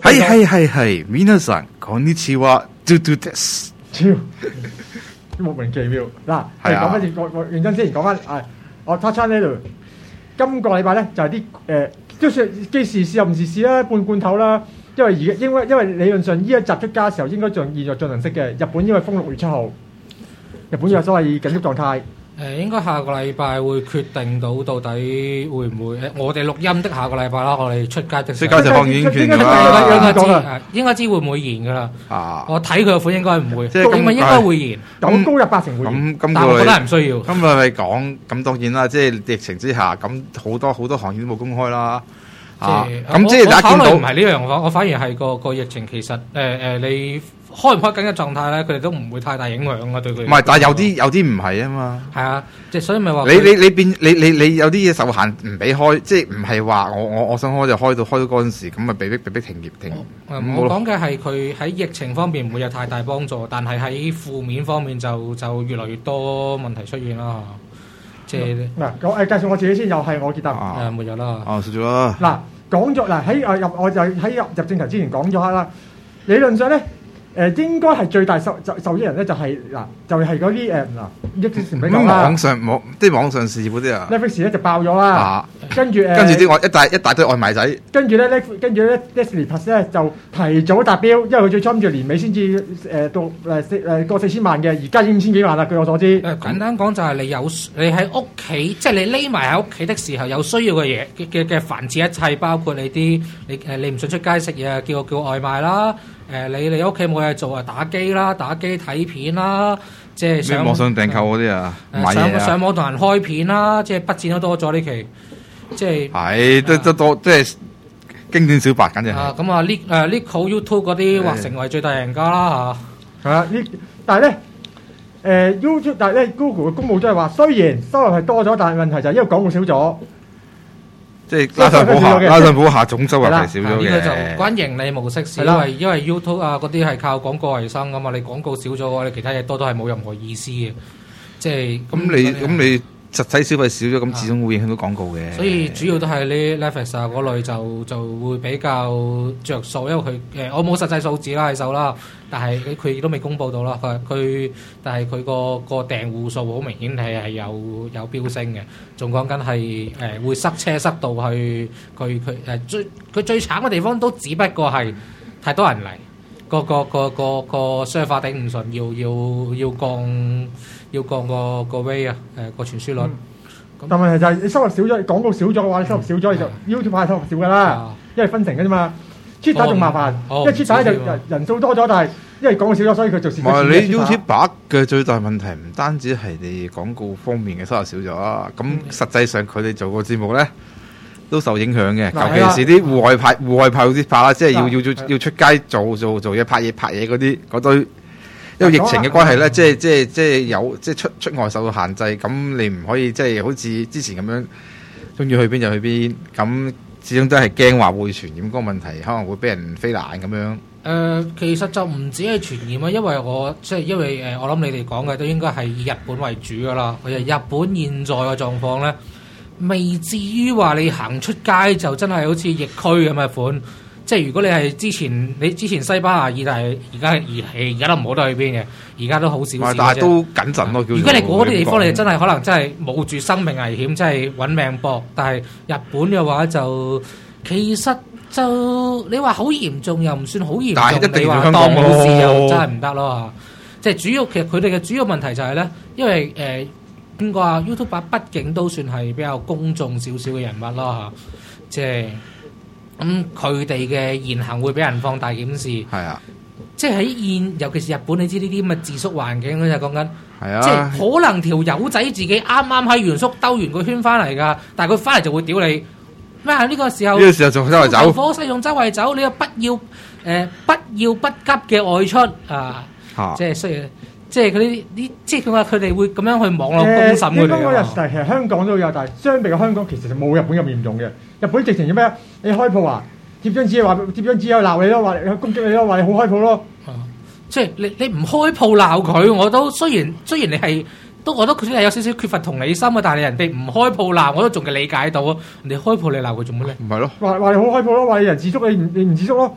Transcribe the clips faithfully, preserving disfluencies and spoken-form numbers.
係係係係，皆さんこんにちは、嘟嘟です。 超莫名其妙嗱，係講翻先，我我認真先講翻，誒，我 touch on 呢度，今個禮拜咧就係啲誒，都算既時事又唔時事啦，半罐頭啦。因為而家因為因為理論上呢一集出街嘅時候應該仲現在進行式嘅，日本因為封六月七號，日本有所謂緊急狀態。 誒應該下個禮拜會決定到到底會唔會誒，我哋錄音的下個禮拜啦，我哋出街的出街就放映權㗎啦，應該知啦誒，應該知會唔會延㗎啦。 啊， 我睇佢個款應該唔會， 即係因為應該會延， 咁高入八成會延。 咁咁但我覺得係唔需要。 今日咪講咁當然啦，即係疫情之下，咁好多好多行業都冇公開啦。啊，咁即係大家見到唔係呢樣我我反而係個個疫情其實誒誒你開唔開緊嘅狀態咧，佢哋都唔會太大影響啊對佢。 唔係，但係有啲有啲唔係啊嘛。 係啊，即係所以咪話你你你變你你你有啲嘢受限唔俾開，即係唔係話我我我想開就開到開到嗰陣時，咁咪被逼被逼停業停。 我講嘅係佢喺疫情方面唔會有太大幫助，但係喺負面方面就就越來越多問題出現啦。即係嗱，我誒介紹我自己先，又係我傑德。 誒沒有啦。 哦，少咗啦。 嗱，講咗嗱喺誒入我就喺入入正題之前講咗下啦。理論上咧，誒應該係最大受受受益人咧就係嗱，就係嗰啲誒嗱，一啲唔俾講啦。 網上網即係網上事業嗰啲啊。 Netflix 咧就爆咗啦，跟住誒， 跟住啲外一大一大堆外賣仔。 跟住咧咧，跟住咧 Disney Plus 咧就提早達標，因為佢最初諗住年尾先至誒到誒四誒過四千萬嘅，而家已經五千幾萬啦。據我所知。 誒簡單講就係你有你喺屋企，即係你匿埋喺屋企的時候有需要嘅嘢嘅嘅凡此一切，包括你啲你誒你唔想出街食嘢，叫叫外賣啦。誒你你屋企冇嘢做啊，打機啦，打機睇片啦，即係上網上訂購嗰啲啊， 上上網同人開片啦，即係筆戰都多咗呢期，即係係都都多，即係經典小白簡直係。 啊咁啊呢誒呢個 YouTube 嗰啲或成為最大贏家啦嚇。係啊，呢但係咧誒 YouTube 但係咧 Google 嘅公佈都係話，雖然收入係多咗，但係問題就係因為廣告少咗。 即係拉上補下，拉上補下總收入係少咗嘅。 呢個就唔關盈利模式事，因為因為 YouTube 啊嗰啲係靠廣告為生噶嘛，你廣告少咗嘅話，你其他嘢多都係冇任何意思嘅。即係咁你咁你實體消費少咗，咁始終會影響到廣告嘅。 所以主要都係呢 Netflix 啊嗰類就就會比較着數，因為佢誒我冇實際數字啦喺手啦，但係佢亦都未公佈到啦。佢佢但係佢個個訂戶數好明顯係係有有飆升嘅，仲講緊係誒會塞車塞到去佢佢誒最佢最慘嘅地方都只不過係太多人嚟，個個個個個 server 頂唔順，要要要降要降個個 rate 啊誒個傳輸率。 但問題就係你收入少咗，廣告少咗嘅話，你收入少咗你就 YouTube 派收入少㗎啦，因為分成嘅啫嘛。Twitter 仲麻煩，因為 Twitter 就人人數多咗，但係因為廣告少咗，所以佢就蝕咗錢。 唔係你 YouTube 嘅最大問題唔單止係你廣告方面嘅收入少咗，咁實際上佢哋做個節目咧都受影響嘅，尤其是啲戶外派戶外派嗰啲拍啦，即係要要要要出街做做做嘢拍嘢拍嘢嗰啲嗰堆。因為疫情嘅關係咧，即係即係即係有即係出出外受到限制，咁你唔可以即係好似之前咁樣中意去邊就去邊，咁始終都係驚話會傳染嗰個問題，可能會俾人飛爛咁樣。誒、 呃，其實就唔止係傳染啊，因為我即係因為誒、呃，我諗你哋講嘅都應該係以日本為主噶啦。其實日本現在嘅狀況咧，未至於話你行出街就真係好似疫區咁嘅款。即係如果你係之前你之前西班牙、意大利，而家而而家都唔好得去邊嘅，而家都好少少。 但係都謹慎咯。 如果你嗰啲地方，你真係可能真係冒住生命危險，真係揾命搏。但係日本嘅話就其實就你話好嚴重又唔算好嚴重，但係一定要香港咯，你話當冇事又真係唔得咯。即係主要其實佢哋嘅主要問題就係、是、咧，因為誒點講啊 YouTube 畢竟都算係比較公眾少少嘅人物咯嚇，即係。咁佢哋嘅言行會俾人放大檢視， 係啊， 即係喺現，尤其是日本，你知呢啲咁嘅自宿環境，佢就講緊， 係啊， 即係可能條友仔自己啱啱喺原宿兜完個圈翻嚟㗎，但係佢翻嚟就會屌你咩啊？呢個時候呢個時候仲周圍走， 火勢仲周圍走，你又不要誒、呃、不要不急嘅外出啊，啊即係雖然。即係佢啲啲，即係佢話佢哋會咁樣去網絡公審佢哋啊。 其實香港都有，但係相比嘅香港其實就冇日本咁嚴重嘅。日本直情做咩？你開鋪啊，貼張紙話貼張紙又鬧你咯，話攻擊你咯，話你好開鋪咯。 啊、即係你你唔開鋪鬧佢，我都雖然雖然你係都我覺得佢係有少少缺乏同理心啊，但係人哋唔開鋪鬧我都仲嘅理解到啊。人哋開鋪你鬧佢做乜咧？ 唔係咯， 話話你好開鋪咯，話你人自足你唔你唔自足咯。誒、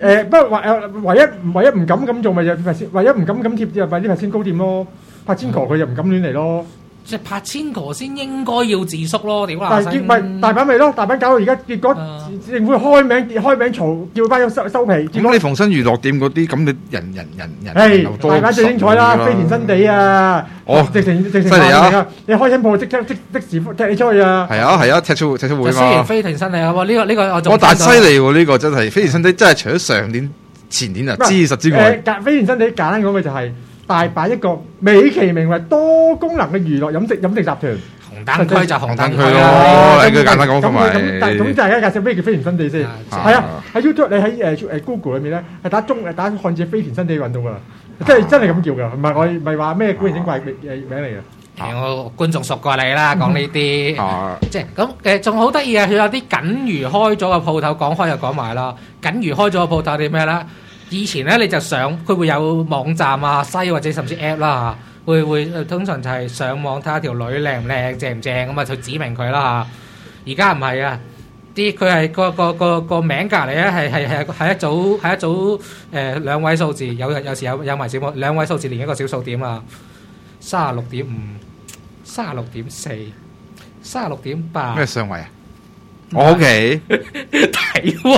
誒，不過唯唯一唯一唔敢咁做咪就係唯一唔敢咁貼就咪呢排先高店咯，柏千哥佢又唔敢亂嚟咯。 即係柏千哥先應該要自肅咯，屌但係咪大阪咪咯？大阪搞到而家結果政府開名開名嘈，叫班友收收皮。 咁你逢新娛樂店嗰啲，咁你人人人人誒流多大阪最精彩啦，飛田新地啊！ 哦， 直情直情犀利啊！ 你開新鋪即刻即即時踢你出去啊！ 係啊係啊，踢出踢出會嘛。 雖然飛田新地啊，哇！呢個呢個我仲哇，但係犀利喎！呢個真係飛田新地真係除咗上年前年啊之實之外， 誒飛田新地簡單講嘅就係。大阪一個美其名為多功能嘅娛樂飲食飲食集團， 紅燈區就紅燈區咯，你佢簡單講同埋。 咁咁咁大家介紹咩叫飛田新地先？係啊，喺 YouTube 你喺誒誒 Google 裏面咧係打中誒打漢字飛田新地運動㗎，真係真係咁叫㗎，唔係我唔係話咩古靈精怪嘅名嚟嘅。 誒我觀眾熟過你啦，講呢啲，即係咁誒，仲好得意啊！佢有啲僅餘開咗嘅鋪頭，講開又講埋啦。僅餘開咗嘅鋪頭啲咩咧？以前咧你就上佢會有網站啊、西或者甚至 app 啦嚇，會會通常就係上網睇下條女靚唔靚、正唔正咁啊，就指明佢啦嚇。而家唔係啊，啲佢係個個個個名隔離咧係係係係一組係一組誒兩位數字，有有時有有埋小數兩位數字連一個小數點啊，三十六點五、三十六點四、三十六點八。 咩上圍啊？我 OK， 體温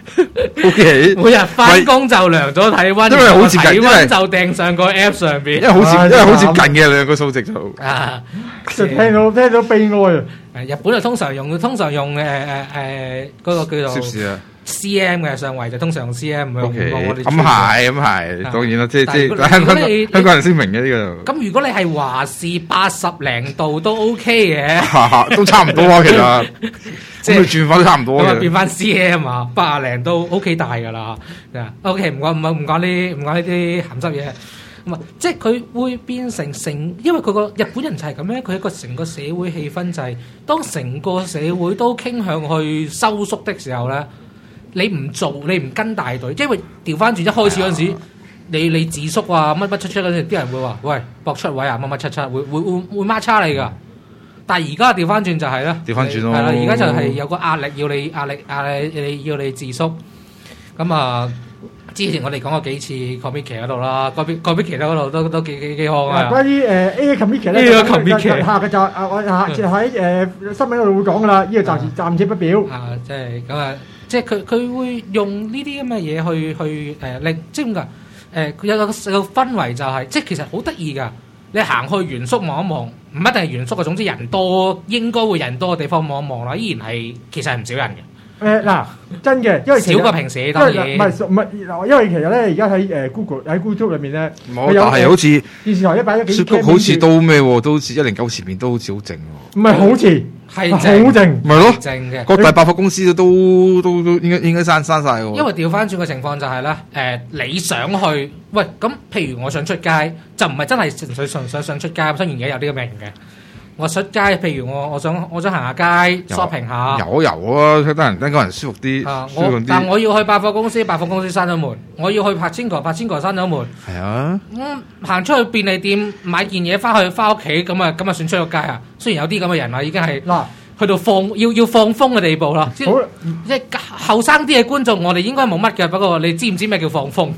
OK， 每日翻工就量咗體温， 因為好接近， 體温就掟上個 app 上邊， 因為好接，因為好接近嘅兩個數值就啊， 就聽到聽到悲哀啊！ 日本就通常用通常用誒誒誒嗰個叫做 C M 嘅上圍就通常用 C M， 唔用我哋。 咁係咁係，當然啦，即係即係香港香港人先明嘅呢個。 咁如果你係華氏八十零度都 OK 嘅， 都差唔多啊，其實。即係轉翻都差唔多嘅。 咁啊變翻 C M 啊，八廿零都 OK 大㗎啦。OK 唔講唔講唔講呢唔講呢啲鹹濕嘢。咁啊，即係佢會變成成，因為佢個日本人就係咁樣，佢一個成個社會氣氛就係，當成個社會都傾向去收縮的時候咧。你唔做，你唔跟大隊，因為調翻轉一開始嗰陣時，你你自縮啊乜乜出出嗰陣，啲人會話：喂，搏出位啊乜乜出出，會會會會孖叉你㗎。但係而家調翻轉就係咧， 調翻轉咯， 係啦，而家就係有個壓力要你壓力壓力你要你自縮。咁啊，之前我哋講過幾次 Comic 嗰度啦，個邊個邊其他嗰度都都幾幾幾好啊。 關於誒 A Comic 咧， 呢個 Comic 下個就啊我下就喺誒新聞嗰度會講㗎啦，呢個暫時暫且不表。 啊，即係咁啊。即係佢佢會用呢啲咁嘅嘢去去誒令、呃、即係點㗎？誒佢有個個氛圍就係、是、即係其實好得意㗎。你行去原宿望一望，唔一定係原宿嘅，總之人多應該會人多嘅地方望一望啦，依然係其實係唔少人嘅。誒嗱、呃，真嘅，因為少過平時當然。唔係唔係，因為其實咧，而家喺誒 Google 喺 Google 裏面咧， 我但係好似電視台一擺咗幾 K， 好似都咩喎？都好似一零九前面都好似好靜喎。 唔係好似係好靜， 咪咯， 靜嘅。 各大百貨公司都都都應該應該閂閂曬喎。 因為調翻轉嘅情況就係、是、咧，誒、呃、你想去喂咁，譬如我想出街，就唔係真係純粹純粹想出街。雖然而家有呢個名嘅。我出街，譬如我我想我想行下街 shopping 下， 遊遊啊，睇得人等個人舒服啲， 啊、 舒服啲。 但我要去百貨公司，百貨公司閂咗門。我要去柏千哥，柏千哥閂咗門。 係啊， 咁行、嗯、出去便利店買件嘢翻去翻屋企，咁啊咁啊算出咗街啊！雖然有啲咁嘅人啊，已經係嗱去到放要要放風嘅地步啦。即係即係後生啲嘅觀眾，我哋應該冇乜嘅。不過你知唔知咩叫放風？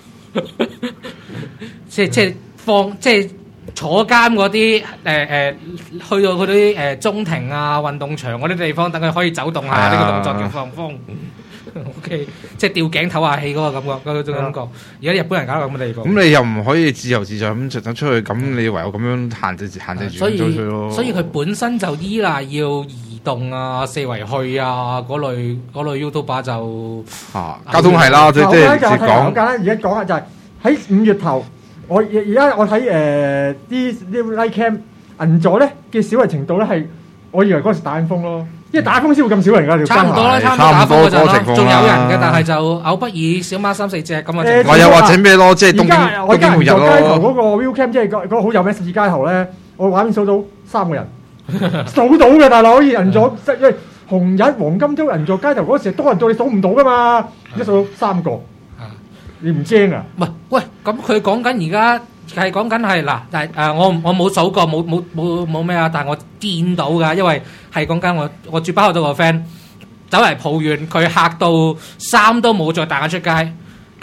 即係即係放即係。坐監嗰啲誒誒，去到嗰啲誒中庭啊、運動場嗰啲地方，等佢可以走動下，呢、啊、個動作叫放風。O K， 即係吊頸唞下氣嗰個感覺，嗰種感覺。而家日本人搞到咁嘅地步，咁你又唔可以自由自在咁出出去，咁你唯有咁樣限制限制住所以出去咯。 所以佢本身就依賴要移動啊、四圍去啊嗰類嗰類 YouTuber 就啊交通係啦，即即係講。 好簡單，而家講下就係喺五月頭。我而而家我睇誒啲啲 like cam 銀座咧嘅少人程度咧係，我以為嗰時打緊風咯，因為打風先會咁少人㗎。 差唔多啦，差唔多打風嗰陣啦，仲有人嘅，但係就偶不爾小貓三四隻咁啊。 誒，又或者咩咯，即係東京東京每日咯。 街頭嗰個 view cam 即係嗰嗰個好有名十字街頭咧，我畫面數到三個人，數到嘅大佬，銀座即係紅日黃金周銀座街頭嗰時多人到你數唔到㗎嘛，一數到三個。你唔精啊？ 唔係，喂，咁佢講緊而家係講緊係嗱，但係誒，我我冇數過，冇冇冇冇咩啊？但係我見到㗎，因為係講緊我我住包嗰度個 friend 走嚟抱怨，佢嚇到衫都冇再帶佢出街。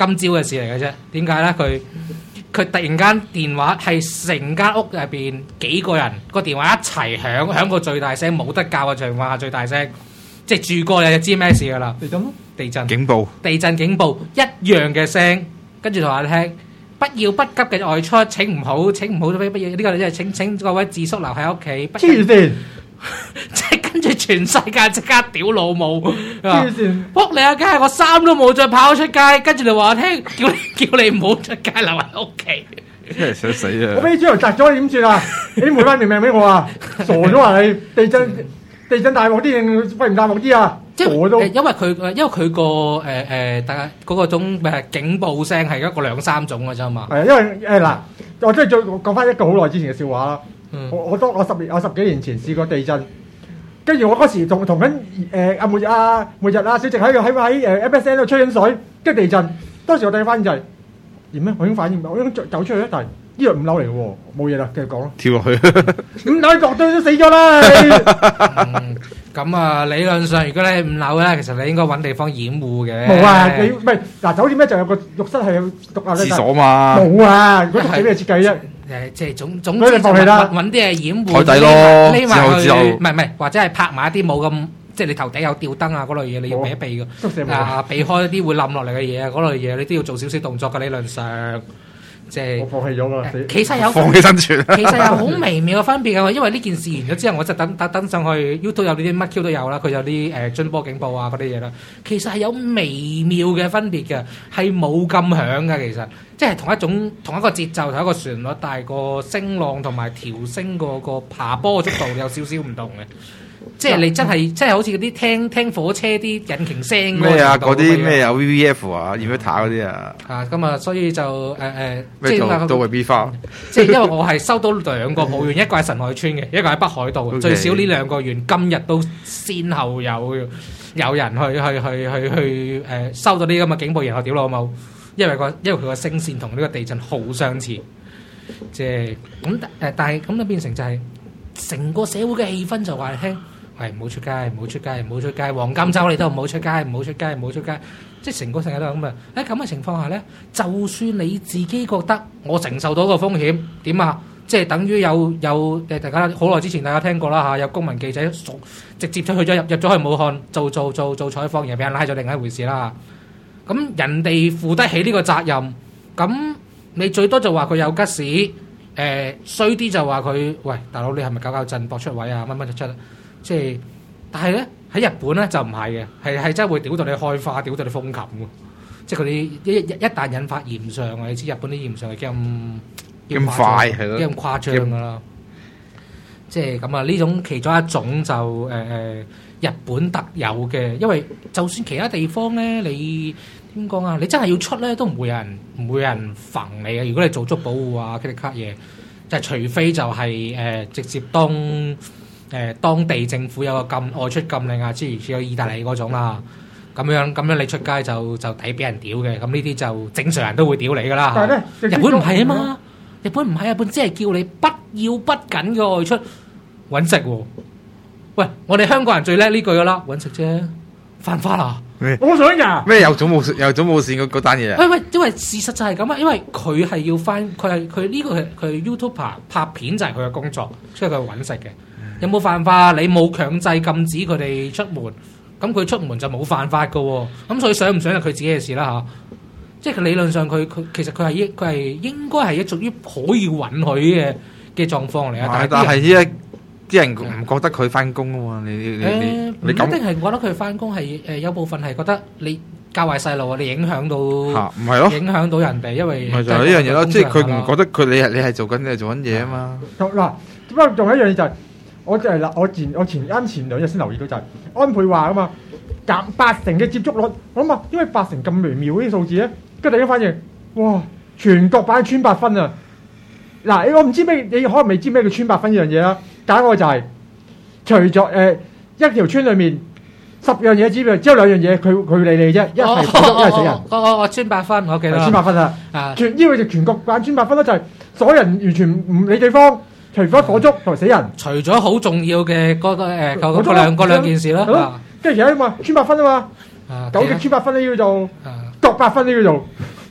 今朝嘅事嚟嘅啫。點解咧？佢佢突然間電話係成間屋入邊幾個人個電話一齊響，響個最大聲，冇得教嘅情況下最大聲，即係住過你就知咩事噶啦。 地震咯， 地震警報， 地震警報一樣嘅聲，跟住同我聽。不要不急嘅外出，請唔好，請唔好乜嘢？呢個即係請請各位自宿留喺屋企。 黐線！ 即係跟住全世界即刻屌老母， 黐線！ 仆你啊！梗係我衫都冇着跑出街，跟住你話我聽，叫你叫你唔好出街，留喺屋企。 真係想死啊！ 我俾豬油擲咗，你點算啊？你賠翻條命俾我啊！傻咗啊你！地震地震大鑊啲定喂唔大鑊啲啊？ 即傻到係因為佢因為佢個誒誒，大家嗰個種咩警報聲係一個兩三種嘅啫嘛。 係啊，因為誒嗱，我真係再講翻一個好耐之前嘅笑話啦。 嗯我我當我十年我十幾年前試過地震，跟住我嗰時仲同緊誒阿末日啊末日啊小靜喺度喺喺誒 M S N 度吹緊水，跟住地震。當時我第一反應就係點咧？我已經反應，我已經走出去啦，但係呢度五樓嚟嘅喎，冇嘢啦，繼續講咯。 跳落去， 五樓落對都死咗啦！ 嗯咁啊，理論上如果你係五樓咧，其實你應該揾地方掩護嘅。 冇啊，你唔係嗱酒店咧就有個浴室係有獨立廁所嘛， 冇啊！嗰啲幾咩設計啫？ 誒，即係總總所以之就你放棄啦揾啲嘢掩護， 海底咯匿埋去， 之後之後唔係唔係，或者係拍埋一啲冇咁，即係你頭頂有吊燈啊嗰類嘢，你要避一避嘅。 宿舍冇啊！ 啊，避開一啲會冧落嚟嘅嘢啊，嗰類嘢你都要做少少動作嘅。理論上，即係我放棄咗啦，死！ 其實有放棄生存。 其實有好微妙嘅分別嘅，因為呢件事完咗之後，我就等等登上去 YouTube 有呢啲乜 Q 都有啦，佢有啲誒津波警報啊嗰啲嘢啦。其實係有微妙嘅分別嘅，係冇咁響嘅。其實即係同一種同一個節奏同一個旋律，但係個聲浪同埋調聲個個爬坡嘅速度有少少唔同嘅。即係你真係，即係好似嗰啲聽聽火車啲引擎聲咩啊？嗰啲咩咩啊 V V F 啊 inverter 嗰啲啊， 啊咁啊，所以就誒誒，即咩係到到位 B 花， 即係因為我係收到兩個抱怨，一個係神海村嘅，一個係北海道嘅。 Okay. 最少呢兩個縣今日都先後有有人去去去去去誒、呃、收到呢啲咁嘅警報，然後屌老母，因為個因為佢個聲線同呢個地震好相似，即係咁誒，但係咁就變成就係、是、成個社會嘅氣氛就話你聽。係唔好出街，唔好出街，唔好出街。黃金周你都唔好出街，唔好出街，唔好出街。即係成個世界都係咁啊！喺咁嘅情況下咧，就算你自己覺得我承受到個風險，點啊？即係等於有有誒，大家好耐之前大家聽過啦嚇，有公民記者直接就去咗入入咗去武漢做做做做採訪，然後俾人拉咗，另一回事啦。咁人哋負得起呢個責任，咁你最多就話佢有吉屎，誒衰啲就話佢喂大佬你係咪搞搞震搏出位啊？乜乜就出。即係，但係咧喺日本咧就唔係嘅，係係真係會屌到你開花，屌到你風琴喎。即係佢哋一一一旦引發炎上啊，你知日本啲炎上係幾咁咁快係咯， 幾咁誇張噶啦。即係咁啊，呢種其中一種就誒誒、呃、日本特有嘅，因為就算其他地方咧，你點講啊？你真係要出咧，都唔會有人唔會有人煩你嘅。如果你做足保護啊，嗰啲卡嘢，就係、除非就係、是、誒、呃、直接當。誒、呃、當地政府有個禁外出禁令啊，諸如似有意大利嗰種啦，咁樣咁樣你出街就就抵俾人屌嘅，咁呢啲就正常人都會屌你噶啦。 但係咧， 日本唔係啊嘛，日本唔係，日本只係叫你不要不緊嘅外出揾食喎。喂，我哋香港人最叻呢句噶啦，揾食啫，犯法啦。 我想㗎咩有總務有總務線嗰嗰單嘢啊？ 喂喂，因為事實就係咁啊，因為佢係要翻，佢係佢呢個係佢 YouTuber 拍片就係佢嘅工作，所以佢係揾食嘅。有冇犯法？你冇強制禁止佢哋出門，咁佢出門就冇犯法噶喎。咁所以想唔想係佢自己嘅事啦嚇。即係佢理論上佢佢其實佢係應佢係應該係一屬於可以允許嘅嘅狀況嚟啊。 但係依家啲人唔覺得佢翻工啊嘛？你你你你唔一定係覺得佢翻工係誒有部分係覺得你教壞細路啊，你影響到唔係咯， 影響到人哋，因為咪就係呢樣嘢咯。即係佢唔覺得佢你係你係做緊你係做緊嘢啊嘛。 嗱，不過仲有一樣嘢就係。我就係啦，我前我前啱前兩日先留意到就係安倍話啊嘛，減八成嘅接觸率，我諗啊，因為八成咁微妙呢啲數字咧，跟住突然間發現，哇，全國擺穿八分啊！嗱，我唔知咩，你可能未知咩叫穿八分呢樣嘢啦。解我就係、是，除咗誒、呃、一條村裏面十樣嘢之外，只有兩樣嘢佢佢理你啫，一係火燭，一係死人。 我我我穿八分，我記得。 穿八分啊！ 啊， 全呢個就全國擺穿八分啦，就係、是、所有人完全唔理對方。除咗火燭同埋死人， 除咗好重要嘅嗰個誒嗰嗰兩嗰兩件事啦， 跟住其他嘛穿八分啊嘛，九極穿八分呢叫做，各八分呢叫做，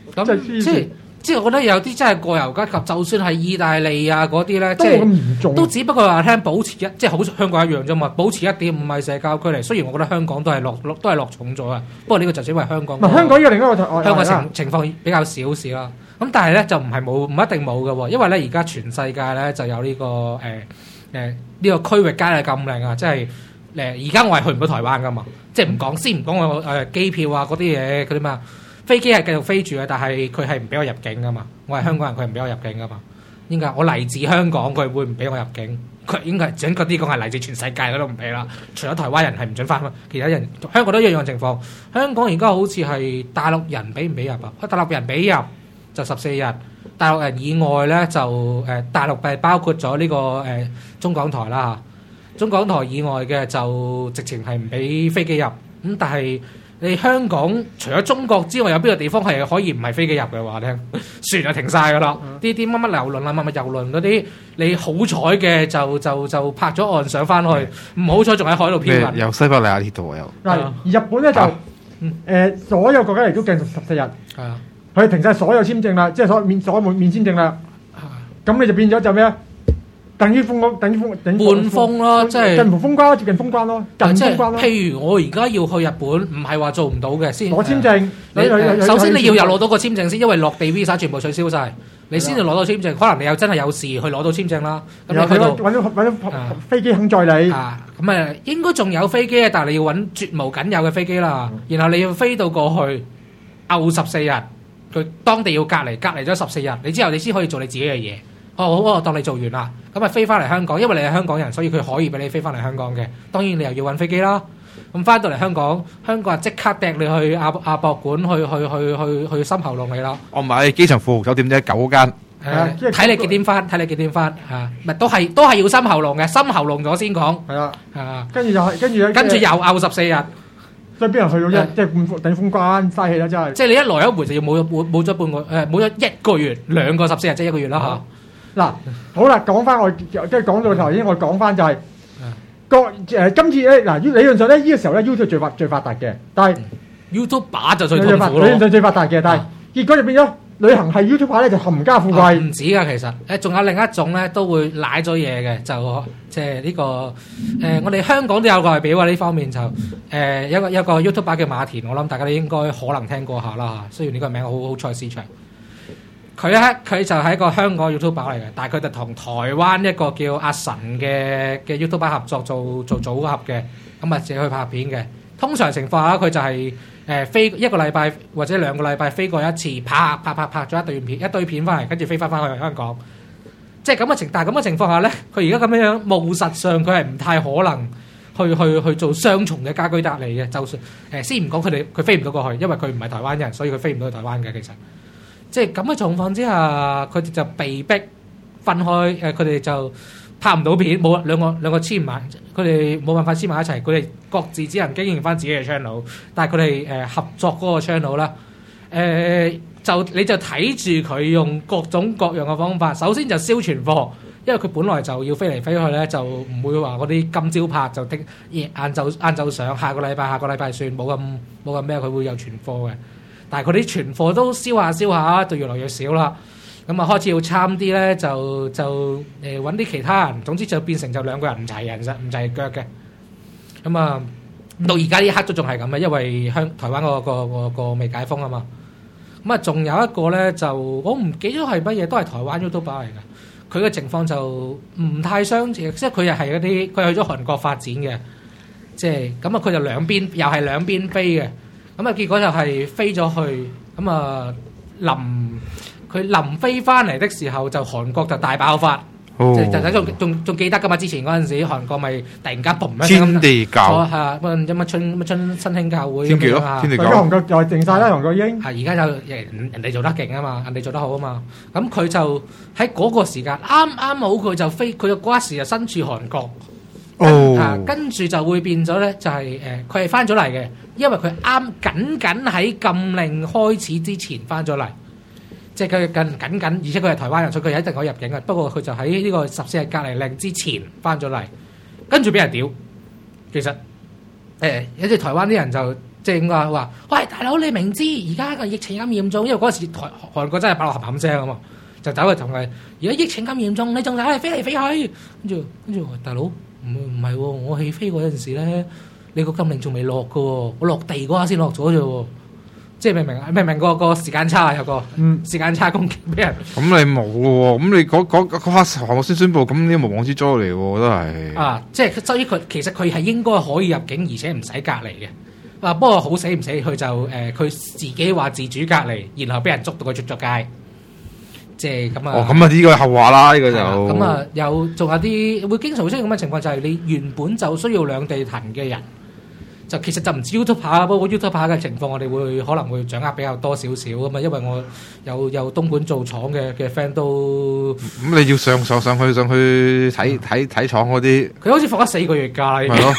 咁即係即係我覺得有啲真係過猶不及，就算係意大利啊嗰啲咧，即係都冇咁嚴重， 都只不過話聽保持一，即係好似香港一樣啫嘛，保持一點五米社交距離。雖然我覺得香港都係落落都係落重咗啊，不過呢個就只係香港。 唔係香港呢個另一個香港情情況比較少少啦。咁但係咧就唔係冇，唔一定冇嘅喎，因為咧而家全世界咧就有呢、這個誒誒呢個區域間嘅禁令啊，即係誒而家我係去唔到台灣噶嘛，即係唔講先唔講我誒機票啊嗰啲嘢嗰啲嘛，飛機係繼續飛住嘅，但係佢係唔俾我入境噶嘛，我係香港人佢唔俾我入境噶嘛，應該我嚟自香港佢會唔俾我入境？佢應該係準確啲講係嚟自全世界佢都唔俾啦，除咗台灣人係唔準翻，其他人香港都一樣情況。香港而家好似係大陸人俾唔俾入啊？大陸人俾入。就十四日，大陸人以外咧就誒、呃、大陸係包括咗呢、這個誒、呃、中港台啦嚇，中港台以外嘅就直情係唔俾飛機入。咁、嗯、但係你香港除咗中國之外，有邊個地方係可以唔係飛機入嘅話咧？船就停晒噶啦，呢啲乜乜郵輪啊、乜乜郵輪嗰啲，你好彩嘅就就就拍咗岸上翻去，唔好彩仲喺海度漂浮。 由西伯利亞鐵道又。 嗱，日本咧就誒、啊呃、所有國家嚟都禁十四日。係啊。佢停晒所有簽證啦，即係所免所有免簽證啦。咁你就變咗就咩啊？等於封等於封等於半封咯，即係近乎封關，接近封關咯，近封關咯。 譬如我而家要去日本，唔係話做唔到嘅，先攞簽證。 你首先你要有攞到個簽證先，因為落地 visa 全部取消晒，你先至攞到簽證。可能你有真係有事去攞到簽證啦。咁你去到揾到揾到飛機肯載你。 啊，咁誒應該仲有飛機，但係你要揾絕無僅有嘅飛機啦。然後你要飛到過去，漚十四日。佢當地要隔離，隔離咗十四日，你之後你先可以做你自己嘅嘢。哦，好，我當你做完啦，咁啊飛翻嚟香港，因為你係香港人，所以佢可以俾你飛翻嚟香港嘅。當然你又要揾飛機啦。咁翻到嚟香港，香港啊即刻掟你去亞亞博館去去去去去深喉嚨你啦。 我唔係機場富豪酒店啫，九間。 誒，睇你幾點翻，睇你幾點翻嚇，咪都係都係要深喉嚨嘅，深喉嚨咗先講。係啊，啊， 跟住就係跟住跟住又漚十四日。 所以邊人去到一即係半等封關嘥氣啦，真係。 即係你一來一回就要冇冇冇咗半個誒冇咗一個月兩個十四日即係一個月啦嚇。嗱， 好啦，講翻我即係講到頭先，我講翻就係個誒今次咧嗱理論上咧呢個時候咧 YouTube 最發最發達嘅，但係 YouTube 把就最痛苦咯。 理論上最發達嘅，但係結果就變咗旅行係 YouTube 咧就冚家富貴。 唔止㗎，其實誒仲有另一種咧都會賴咗嘢嘅，就即係呢個誒我哋香港都有代表啊呢方面就誒有個有個 YouTuber 叫馬田，我諗大家都應該可能聽過下啦嚇。雖然呢個名好好菜市場，佢咧佢就係一個香港 YouTuber 嚟嘅，但係佢就同台灣一個叫阿神嘅嘅 YouTuber 合作做做組合嘅，咁啊自己去拍片嘅。通常情況下佢就係、是。誒飛一個禮拜或者兩個禮拜飛過一次，拍拍拍拍咗一段片一堆片翻嚟，跟住飛翻翻去香港。即係咁嘅情，但係咁嘅情況下咧，佢而家咁樣樣，務實上佢係唔太可能去去去做雙重嘅家居隔離嘅。就算誒、呃、先唔講佢哋，佢飛唔到過去，因為佢唔係台灣人，所以佢飛唔到去台灣嘅。其實即係咁嘅狀況之下，佢哋就被逼分開。誒、呃，佢哋就拍唔到片，冇兩個兩個黐埋，佢哋冇辦法黐埋一齊，佢哋各自只能經營翻自己嘅 channel， 但係佢哋誒合作嗰個 channel 啦，誒就你就睇住佢用各種各樣嘅方法，首先就燒存貨，因為佢本來就要飛嚟飛去咧，就唔會話嗰啲今朝拍就聽晏晝晏晝上，下個禮拜下個禮拜算，冇咁冇咁咩，佢會有存貨嘅，但係佢啲存貨都燒下燒下，就越來越少啦。咁啊開始要參啲咧，就就誒揾啲其他人，總之就變成就兩個人唔齊人實唔齊腳嘅。咁啊到而家呢一刻都仲係咁嘅，因為香台灣個個個個未解封啊嘛。咁啊仲有一個咧，就我唔記得係乜嘢，都係台灣 YouTuber 嚟嘅。佢嘅情況就唔太相似，即係佢又係嗰啲佢去咗韓國發展嘅，即係咁啊佢就兩邊又係兩邊飛嘅。咁啊結果就係飛咗去，咁啊臨。佢臨飛翻嚟的時候，就韓國就大爆發， 哦、 就就仲仲仲記得噶嘛？之前嗰陣時，韓國咪突然間嘣一聲咁，天地教係乜乜春乜春新興教會天橋咯，天地教。 而家韓國又係靜曬啦，韓國已經係而家就人人哋做得勁啊嘛，人哋做得好啊嘛。咁佢就喺嗰個時間啱啱好，佢就飛，佢嗰時就身處韓國。 哦， 啊，跟住就會變咗咧，就係、是、誒，佢係翻咗嚟嘅，因為佢啱緊緊喺禁令開始之前翻咗嚟。即係佢緊緊緊，而且佢係台灣人，所以佢一定可以入境嘅。不過佢就喺呢個十四日隔離令之前翻咗嚟，跟住俾人屌。其實誒有啲台灣啲人就即係點講話？喂，大佬，你明知而家個疫情咁嚴重，因為嗰時台韓國真係爆落冚冚聲啊嘛，就走去同佢。而家疫情咁嚴重，你仲走嚟飛嚟飛去，跟住跟住話大佬，唔唔係喎，我起飛嗰陣時咧，你個禁令仲未落㗎喎，我落地嗰下先落咗啫喎。即係明唔明啊？明唔明個個時間差有個嗯時間差攻擊俾人咁你冇喎，咁你嗰嗰嗰刻韓國先宣佈，咁呢個無妄之災嚟喎，都係。 啊！即係所以佢其實佢係應該可以入境，而且唔使隔離嘅。啊，不過好死唔死，佢就誒佢、呃、自己話自主隔離，然後俾人捉到佢出咗街。即係咁啊！ 哦，咁啊呢個後話啦，呢個就咁啊，有仲有啲會經常會出現咁嘅情況，就係你原本就需要兩地騰嘅人。就其實就唔止 YouTuber 啦，不過 YouTuber 嘅情況我哋會可能會掌握比較多少少啊嘛，因為我有有東莞做廠嘅嘅 friend 都咁你要上上上去上去睇睇睇廠嗰啲， 佢好似放咗四個月假啦已經。 係咯。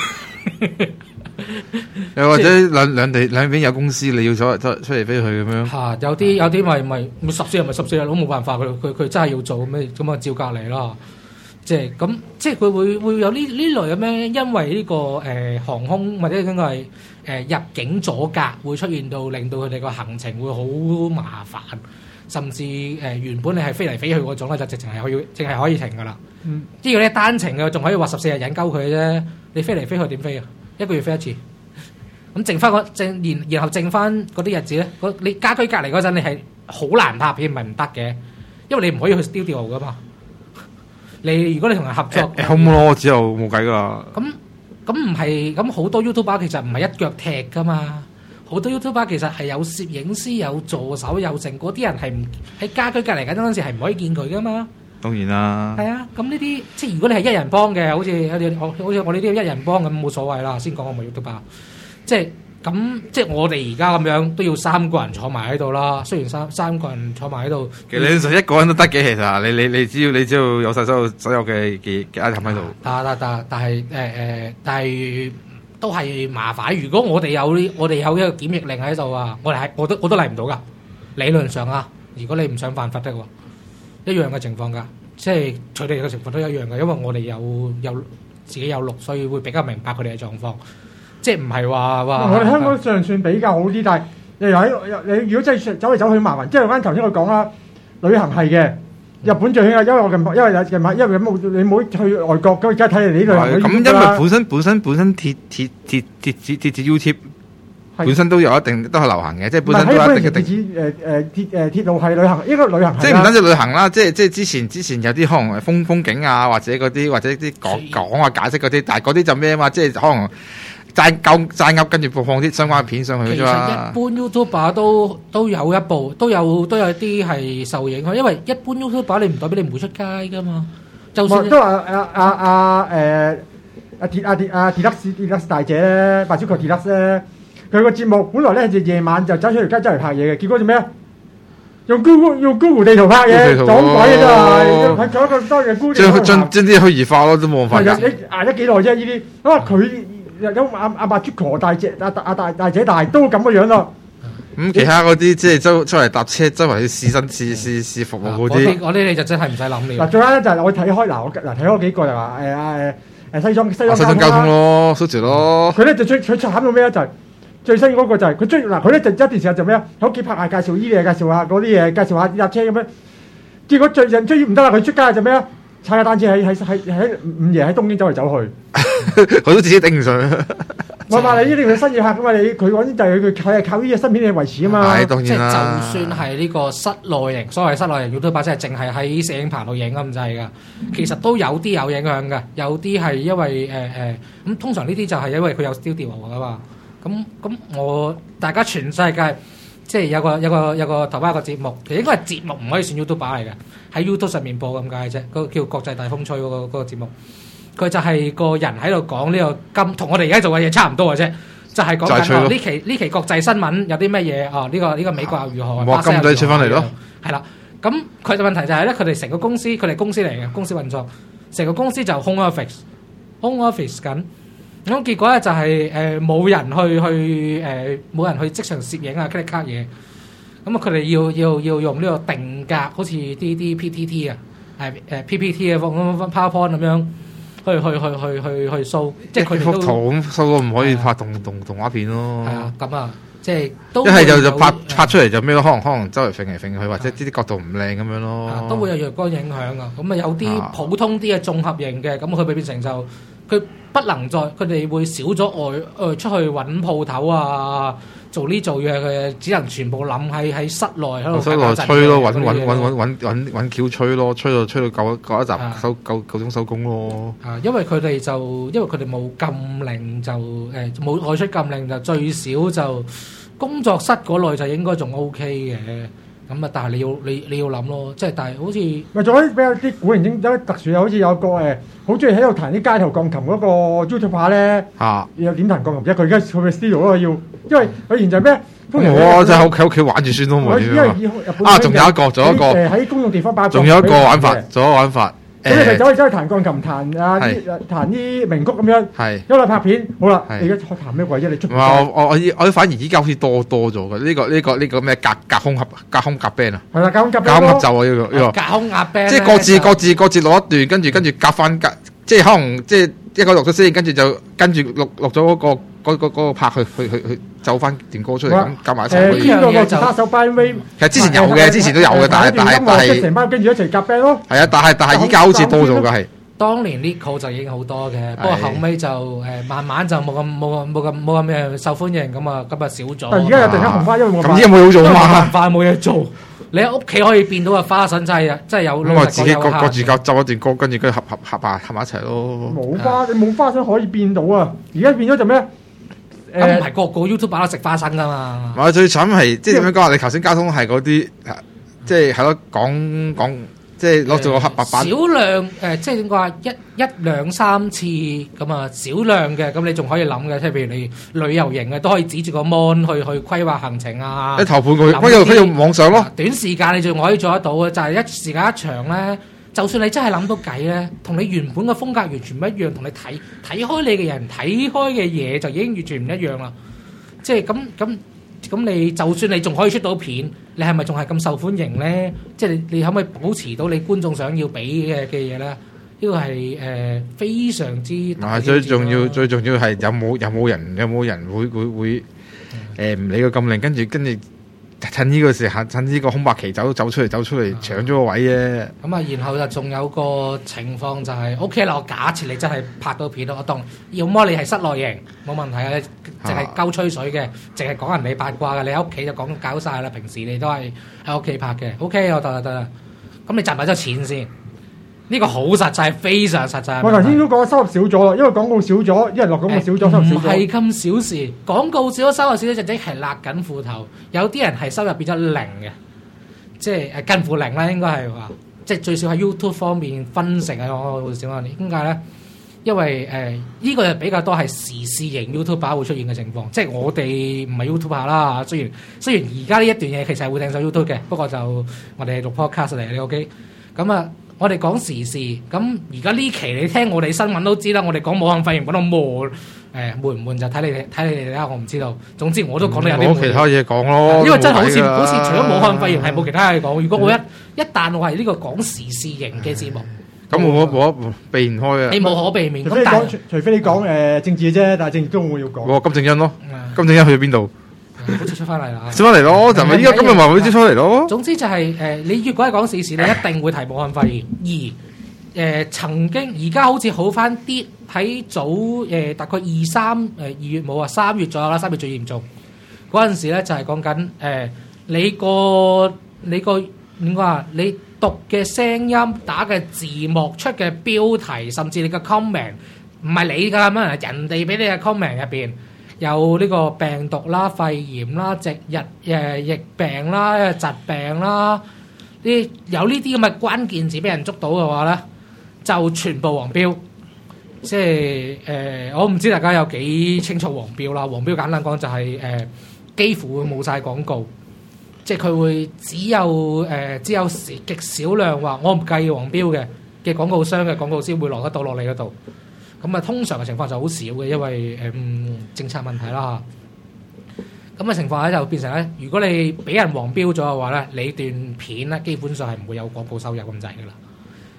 又或者兩兩地兩邊有公司，你要出出出嚟飛去咁樣。 嚇，有啲有啲咪咪咪十四日咪十四日，都冇辦法，佢佢佢真係要做咩咁啊？照隔離啦。即係咁，即係佢會會有呢呢類咁樣，因為呢、這個誒、呃、航空或者應該係誒入境阻隔，會出現到令到佢哋個行程會好麻煩，甚至誒、呃、原本你係飛嚟飛去嗰種咧，就直情係可以淨係可以停噶啦。嗯，呢個咧單程嘅仲可以話十四日引鳩佢啫，你飛嚟飛去點飛啊？一個月飛一次，咁剩翻個剩然然後剩翻嗰啲日子咧，你家居隔離嗰陣，你係好難拍片，唔係唔得嘅，因為你唔可以去 studio 噶嘛。你如果你同人合作， 好冇咯，之後冇計噶。 咁咁唔係咁好多 YouTuber 其實唔係一腳踢噶嘛，好多 YouTuber 其實係有攝影師、有助手、有剩嗰啲人係唔喺家居隔離緊嗰陣時係唔可以見佢噶嘛。 當然啦。 係啊，咁呢啲即係如果你係一人幫嘅，好似好似我呢啲一人幫咁冇所謂啦。先講我冇 YouTuber，即係。咁即係我哋而家咁樣都要三個人坐埋喺度啦。雖然三三個人坐埋喺度， 其實你實一個人都得嘅。其實你你你只要你只要有晒所有所有嘅嘅嘅 item 喺度。 但但但但係誒誒，但係都係麻煩。如果我哋有呢，我哋有一個檢疫令喺度啊，我哋係我都我都嚟唔到噶。理論上啊，如果你唔想犯法的喎，一樣嘅情況㗎。即係佢哋嘅情況都一樣嘅，因為我哋有有自己有錄，所以會比較明白佢哋嘅狀況。即係唔係話話？ 我哋香港尚算比較好啲，但係你又喺你如果真係走嚟走去麻煩，即係啱頭先我講啦，旅行係嘅，日本最興啊，因為我近因為有近排因為冇你冇去外國，咁而家睇嚟你旅行咁，因為本身本身本身鐵鐵鐵鐵鐵鐵鐵 YouTube 本身都有一定都係流行嘅，即係本身都有一定嘅定。 誒誒鐵誒鐵路係旅行，應該旅行係。 即係唔單止旅行啦，即係即係之前之前有啲可能風風景啊，或者嗰啲或者啲講講啊解釋嗰啲，但係嗰啲就咩啊嘛，即係可能。齋鳩齋噏，跟住播放啲相關片上去啫嘛。 其實一般 YouTuber 都都有一部，都有都有啲係受影響，因為一般 YouTuber 你唔代表你唔會出街噶嘛。就算都話阿阿阿誒阿鐵阿鐵阿鐵粒士鐵粒士大姐咧，白小球鐵粒咧，佢個節目本來咧就夜晚就走出條街走嚟拍嘢嘅，結果做咩啊？用 Google 用 Google 地圖拍嘢，撞鬼嘅真係，佢做一個多嘅 Google 地圖。 將將將啲虛擬化咯，都冇辦法。 你捱咗幾耐啫？呢啲因為佢。有阿阿白豬哥大姐阿阿大大姐大都咁嘅樣咯。 咁其他嗰啲即係周出嚟搭車，周圍去試身試試試服務嗰啲。 我啲你就真係唔使諗了。 嗱，最啱咧就係我睇開嗱，我嗱睇開幾個就話誒誒誒西裝西裝西裝交通咯 s u 咯。 佢咧就最佢慘到咩咧？就係最新嗰個就係佢追嗱，佢咧就一段時間就咩啊？喺屋企拍下介紹依啲嘢，介紹下嗰啲嘢，介紹下搭車咁樣。結果最近追唔得啦，佢出街就咩啊？踩下單車喺喺喺喺午夜喺東京走嚟走去。 佢都自己頂唔順。 我話你呢啲佢新嘢客噶嘛，你佢嗰啲就係佢佢係靠呢啲新片嚟維持啊嘛。 係當然啦。 即係就算係呢個室內型，所謂室內型 YouTuber 即係淨係喺攝影棚度影咁滯噶，其實都有啲有影響嘅，有啲係因為誒誒咁通常呢啲就係因為佢有 studio 噶嘛。咁咁我大家全世界即係有個有個有個台灣一個節目，其實應該係節目唔可以算 YouTuber 嚟嘅，喺 YouTube 上面播咁解啫。嗰個叫國際大風吹嗰個嗰個節目。佢就係個人喺度講呢個金，同我哋而家做嘅嘢差唔多嘅啫，就係講緊呢期呢期國際新聞有啲乜嘢啊？呢個呢個美國又如何？ 哇！金仔出翻嚟咯， 係啦。咁佢嘅問題就係咧，佢哋成個公司，佢哋公司嚟嘅公司運作，成個公司就 home office，home office 緊。咁結果咧就係誒冇人去去誒冇人去即場攝影啊 click 卡嘢。咁啊佢哋要要要用呢個定格，好似啲啲 P T T 啊，係誒 P P T 啊，放 PowerPoint 咁樣。 去去去去去去 show，即係佢哋幅都圖咁 show 都唔可以拍動動動畫片咯。 係啊，咁啊，即係都一係就就有拍拍出嚟就咩咯？可能可能周圍揈嚟揈去，或者啲啲角度唔靚咁樣咯。 啊都會有若干影響啊。咁啊有啲普通啲嘅綜合型嘅，咁佢會變成就佢不能再，佢哋會少咗外誒出去揾鋪頭啊，做呢做嘢嘅，只能全部諗喺喺室內喺度。 室內吹咯，揾揾揾揾揾揾揾橋吹咯，吹到吹到夠夠一集收夠夠鐘收工咯。 啊，因為佢哋就因為佢哋冇禁令就誒冇外出禁令就最少就工作室嗰類就應該仲 OK 嘅。咁啊，但係你要你你要諗咯，即係但係好似咪仲有啲比較啲古靈精有啲特殊嘅，好似有個誒好中意喺度彈啲街頭鋼琴嗰個 YouTuber 咧， 嚇又點彈鋼琴啫？佢而家去嘅 studio 咯，要因為佢現在咩？ 我就喺屋企屋企玩住算咯， 因為以日本啊，仲有一個，仲有一個誒喺公用地方擺， 仲有一個玩法，仲有一個玩法。 咁你咪走去走去彈鋼琴，彈啊啲彈啲名曲咁樣， 係一路拍片，好啦，你而家彈咩鬼啫？你出唔我我我我反而依家好似多多咗嘅呢個呢個呢個咩隔隔空合隔空夾 band 啊， 係啦，隔空夾 band 隔空合奏啊呢個呢個， 隔空壓 band， 即係各自各自各自錄一段，跟住跟住夾翻夾，即係可能即係一個錄咗先，跟住就跟住錄錄咗嗰個嗰個嗰個拍去去去去奏翻段歌出嚟，咁夾埋一齊。 誒，邊個個吉他手 band way？ 其實之前有嘅，之前都有嘅，但係但係但係成班跟住一齊夾 band 咯。 係啊，但係但係依家好似多咗嘅係。 當年 Nico 就已經好多嘅，不過後尾就誒慢慢就冇咁冇咁冇咁冇咁嘅受歡迎咁啊，咁啊少咗。 但係而家又突然間紅花，因為冇咁依家冇嘢做啊嘛， 紅花冇嘢做。你喺屋企可以變到個花神真係真係有。 咁我自己各各自夾奏一段歌，跟住跟住合合合埋合埋一齊咯。 冇花，你冇花生可以變到啊！而家變咗就咩？ 咁唔係個個 YouTuber 都食花生噶嘛？ 唔係最慘係即係點樣講啊？你頭先交通係嗰啲即係係咯講講。即係攞住個黑白板， 少量誒，即係點講啊？一一兩三次咁啊，少量嘅咁你仲可以諗嘅，即係譬如你旅遊型嘅都可以指住個 mon 去去規劃行程啊。 一頭半個月，佢又佢又網上咯。 短時間你仲可以做得到嘅，就係一時間一長咧。就算你真係諗到計咧，同你原本嘅風格完全唔一樣，同你睇睇開你嘅人睇開嘅嘢就已經完全唔一樣啦。即係咁咁。咁你就算你仲可以出到片，你係咪仲係咁受歡迎咧？即係你你可唔可以保持到你觀眾想要俾嘅嘅嘢咧？呢個係誒非常之大。 最重要最重要係有冇有冇人有冇人會會會誒唔理個禁令，跟住跟住趁呢個時候趁呢個空白期走走出嚟走出嚟搶咗個位啫。 咁啊，然後就仲有個情況就係 O K 啦。我假設你真係拍到片咯，我當要麼你係室內型冇問題啊，淨係鳩吹水嘅，淨係講人哋八卦嘅。你喺屋企就講搞晒啦。平時你都係喺屋企拍嘅。O K，我得啦得啦。咁你賺唔賺咗錢先？呢個好實際，非常實際。 我頭先都講收入少咗啦，因為廣告少咗，因為落廣告少咗，收入少咗。 唔係咁小事，廣告少咗，收入少咗，就即係勒緊褲頭。有啲人係收入變咗零嘅，即係誒近乎零啦，應該係話，即係最少喺 YouTube 方面分成係我好少啊。點解咧？因為誒呢、呃這個就比較多係時事型 YouTuber 會出現嘅情況，即係我哋唔係 YouTuber 啦。雖然雖然而家呢一段嘢其實係會掟上 YouTube 嘅，不過就我哋錄 podcast 嚟，你 OK？咁啊。我哋講時事，咁而家呢期你聽我哋新聞都知啦。我哋講武漢肺炎講到悶，誒悶唔悶就睇你哋睇你哋啦。我唔知道，總之我都講得有啲悶。 冇其他嘢講咯， 因為真係好似好似除咗武漢肺炎係冇其他嘢講。如果我一一旦我係呢個講時事型嘅節目， 咁冇冇得避唔開啊！ 你無可避免。 除非你講，除非你講誒政治嘅啫，但係政治都我要講。 金正恩咯，金正恩去咗邊度？ 好似出翻嚟啦， 出翻嚟咯，就咪依家今日話佢出翻嚟咯。 總之就係、是、誒、呃，你如果係講時事，你一定會提武漢肺炎。而誒、呃、曾經而家好似好翻啲，喺早誒、呃、大概二三誒二月冇啊，三月左右啦，三月最嚴重嗰陣時咧，就係講緊誒你個你個點講啊？你讀嘅聲音、打嘅字幕、出嘅標題，甚至你嘅 comment 唔係你㗎嘛，人哋俾你嘅 comment 入邊。有呢個病毒啦、肺炎啦、直日誒疫病啦、疾病啦，呢有呢啲咁嘅關鍵字俾人捉到嘅話咧，就全部黃標。即係誒、呃，我唔知大家有幾清楚黃標啦。黃標簡單講就係、是、誒、呃，幾乎會冇晒廣告，即係佢會只有誒、呃、只有極少量話我唔計黃標嘅嘅廣告商嘅廣告先會落得到落你嗰度。咁啊，通常嘅情況就好少嘅，因為誒、嗯、政策問題啦。咁嘅情況咧就變成咧，如果你俾人黃標咗嘅話咧，你段片咧基本上係唔會有廣告收入咁滯噶啦。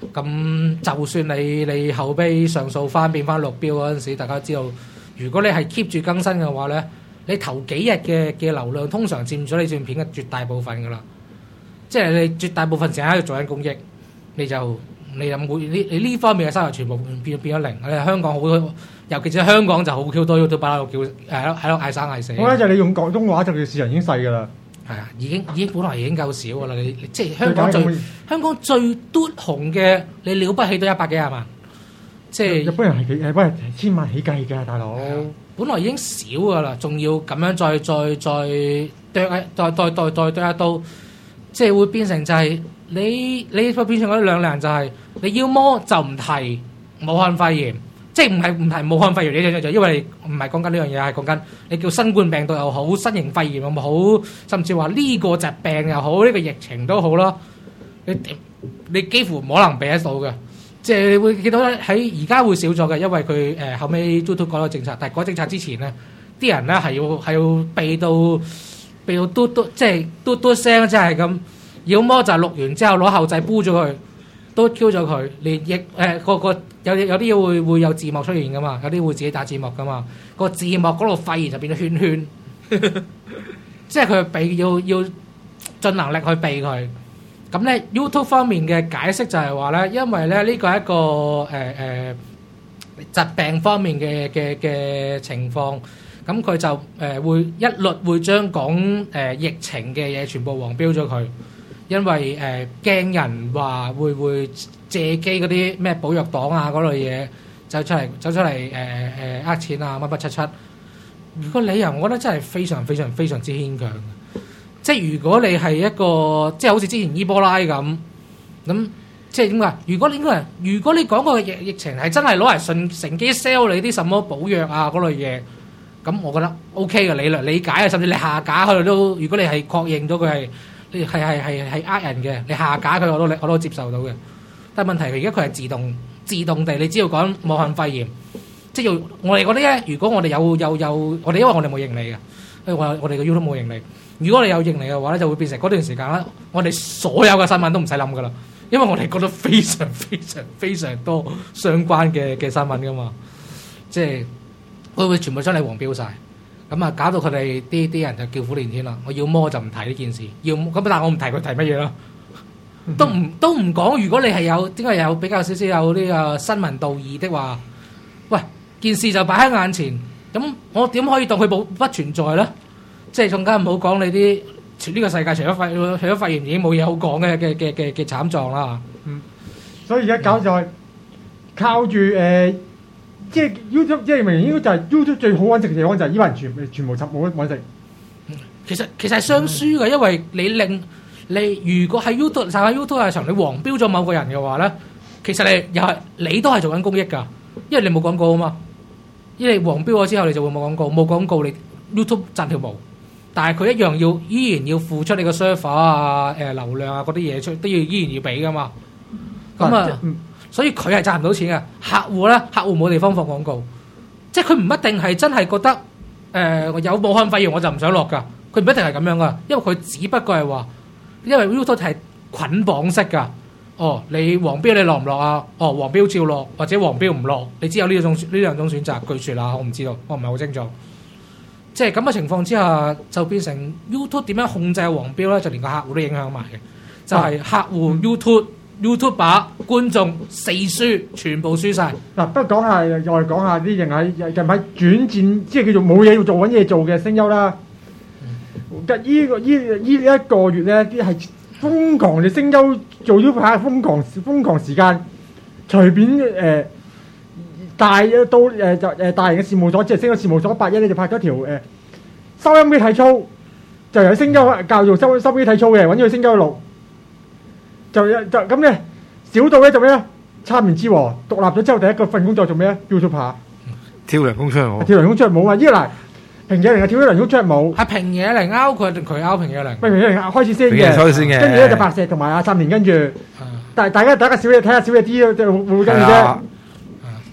咁就算你你後尾上訴翻變翻綠標嗰陣時，大家知道，如果你係 keep 住更新嘅話咧，你頭幾日嘅嘅流量通常佔咗你段片嘅絕大部分噶啦，即係你絕大部分時間喺度做緊公益，你就你有冇呢你呢方面嘅收入全部變變咗零。你香港好多，尤其是香港就好 Q 多 YouTube 喺度叫誒喺度嗌生嗌死。 我覺得就係你用廣東話就叫市場已經細噶啦。 係啊，已經已經本來已經夠少噶啦，你即係香港最香港最嘟紅嘅，你了不起都一百幾廿萬，即係日本人係幾日本人係千萬起計㗎，大佬。 本來已經少噶啦，仲要咁樣再再再剁一再再再再剁一刀，即係會變成就係你你會變成嗰兩樣就係你要麼就唔提武漢肺炎。即係唔係唔係武漢肺炎呢樣嘢，因為唔係講緊呢樣嘢，係講緊你叫新冠病毒又好，新型肺炎又好，甚至話呢個疾病又好，呢、呢個疫情都好啦。你你幾乎唔可能避得到嘅，即係你會見到喺而家會少咗嘅，因為佢誒、呃、後尾 YouTube 改咗政策，但係改政策之前咧，啲人咧係要係要避到避到嘟嘟，即係嘟嘟聲，即係咁。要麼就錄完之後攞後製煲咗佢。都 Q 咗佢，連譯誒個個有有啲嘢會會有字幕出現噶嘛，有啲會自己打字幕噶嘛，個字幕嗰度肺炎就變咗圈圈，即係佢避要要盡能力去避佢。咁咧 YouTube 方面嘅解釋就係話咧，因為咧呢個係一個誒誒、呃、疾病方面嘅嘅嘅情況，咁佢就誒、呃、會一律會將講誒、呃、疫情嘅嘢全部黃標咗佢。因為誒驚、呃、人話會會借機嗰啲咩保育黨啊嗰類嘢走出嚟走出嚟誒誒呃錢啊乜乜七七，個理由我覺得真係非常非常非常之牽強嘅。即係如果你係一個即係好似之前伊波拉咁咁，即係點講？如果你應該如果你講個疫疫情係真係攞嚟順乘機 sell 你啲什麼保藥啊嗰類嘢，咁我覺得 OK 嘅理論理解啊，甚至你下架佢都，如果你係確認咗佢係。係係係係呃人嘅，你下架佢我都我都接受到嘅。但係問題係而家佢係自動自動地，你只要講武漢肺炎，即係要我哋嗰啲咧。如果我哋有有有，我哋因為我哋冇盈利嘅，我我哋嘅 YouTube 冇盈利。如果你有盈利嘅話咧，就會變成嗰段時間咧，我哋所有嘅新聞都唔使諗噶啦，因為我哋覺得非常非常非常多相關嘅嘅新聞噶嘛，即係會會全部將你黃標晒。咁啊，搞到佢哋啲啲人就叫苦連天啦！我要麼就唔提呢件事，要咁但係我唔提佢提乜嘢咯，都唔都唔講。如果你係有點解有比較少少有呢個新聞道義的話，喂，件事就擺喺眼前，咁我點可以當佢冇不存在咧？即係更加唔好講你啲全呢個世界除咗肺除咗肺炎已經冇嘢好講嘅嘅嘅嘅嘅慘狀啦。 嗯，所以而家搞就係靠住誒。呃即係 YouTube， 即係明應該就係 YouTube 最好揾食嘅地方就係依班人全全部冇得揾食。 其實其實係雙輸嘅，因為你令你如果喺 YouTube，就喺 YouTube 嘅場，你黃標咗某個人嘅話咧，其實你又係你都係做緊公益㗎，因為你冇廣告啊嘛。因為你黃標咗之後，你就會冇廣告，冇廣告你 YouTube 賺條毛，但係佢一樣要依然要付出你個 server 啊、誒流量啊嗰啲嘢出都要依然要俾㗎嘛。咁啊。所以佢係賺唔到錢嘅，客戶咧，客戶冇地方放廣告，即係佢唔一定係真係覺得誒、呃、有武漢肺炎我就唔想落㗎，佢唔一定係咁樣㗎，因為佢只不過係話，因為 YouTube 係捆綁式㗎，哦，你黃標你落唔落啊？哦，黃標照落或者黃標唔落，你只有呢種呢兩種選擇。據説啦，我唔知道，我唔係好清楚。即係咁嘅情況之下，就變成 YouTube 點樣控制黃標咧？就連個客戶都影響埋嘅，就係、是、客戶 YouTube。YouTube 把觀眾四輸，全部輸晒。 嗱，不過講下再講下啲人喺近排轉戰，即係叫做冇嘢要做揾嘢做嘅聲優啦。咁依個依依一個月咧，啲係瘋狂嘅聲優做 YouTube 瘋狂瘋狂時間，隨便誒、呃、大到誒就誒大型嘅事務所，即係聲優事務所八一咧就拍咗條誒、呃、收音機體操，就有聲優教做收收音機體操嘅，揾咗個聲優錄。就就咁咧，小到咧做咩咧？差完之和獨立咗之後，第一個份工作做咩咧 ？YouTuber 跳涼宮出舞， 跳涼宮出舞啊！依個嗱，平野翎係跳咗涼宮出舞， 係平野翎拗佢定佢拗平野翎？ 平野翎開始先嘅， 開始先嘅， 跟住咧就白石同埋阿三年跟住，但係大家大家小嘢睇下小嘢啲，即係會會跟住啫。 即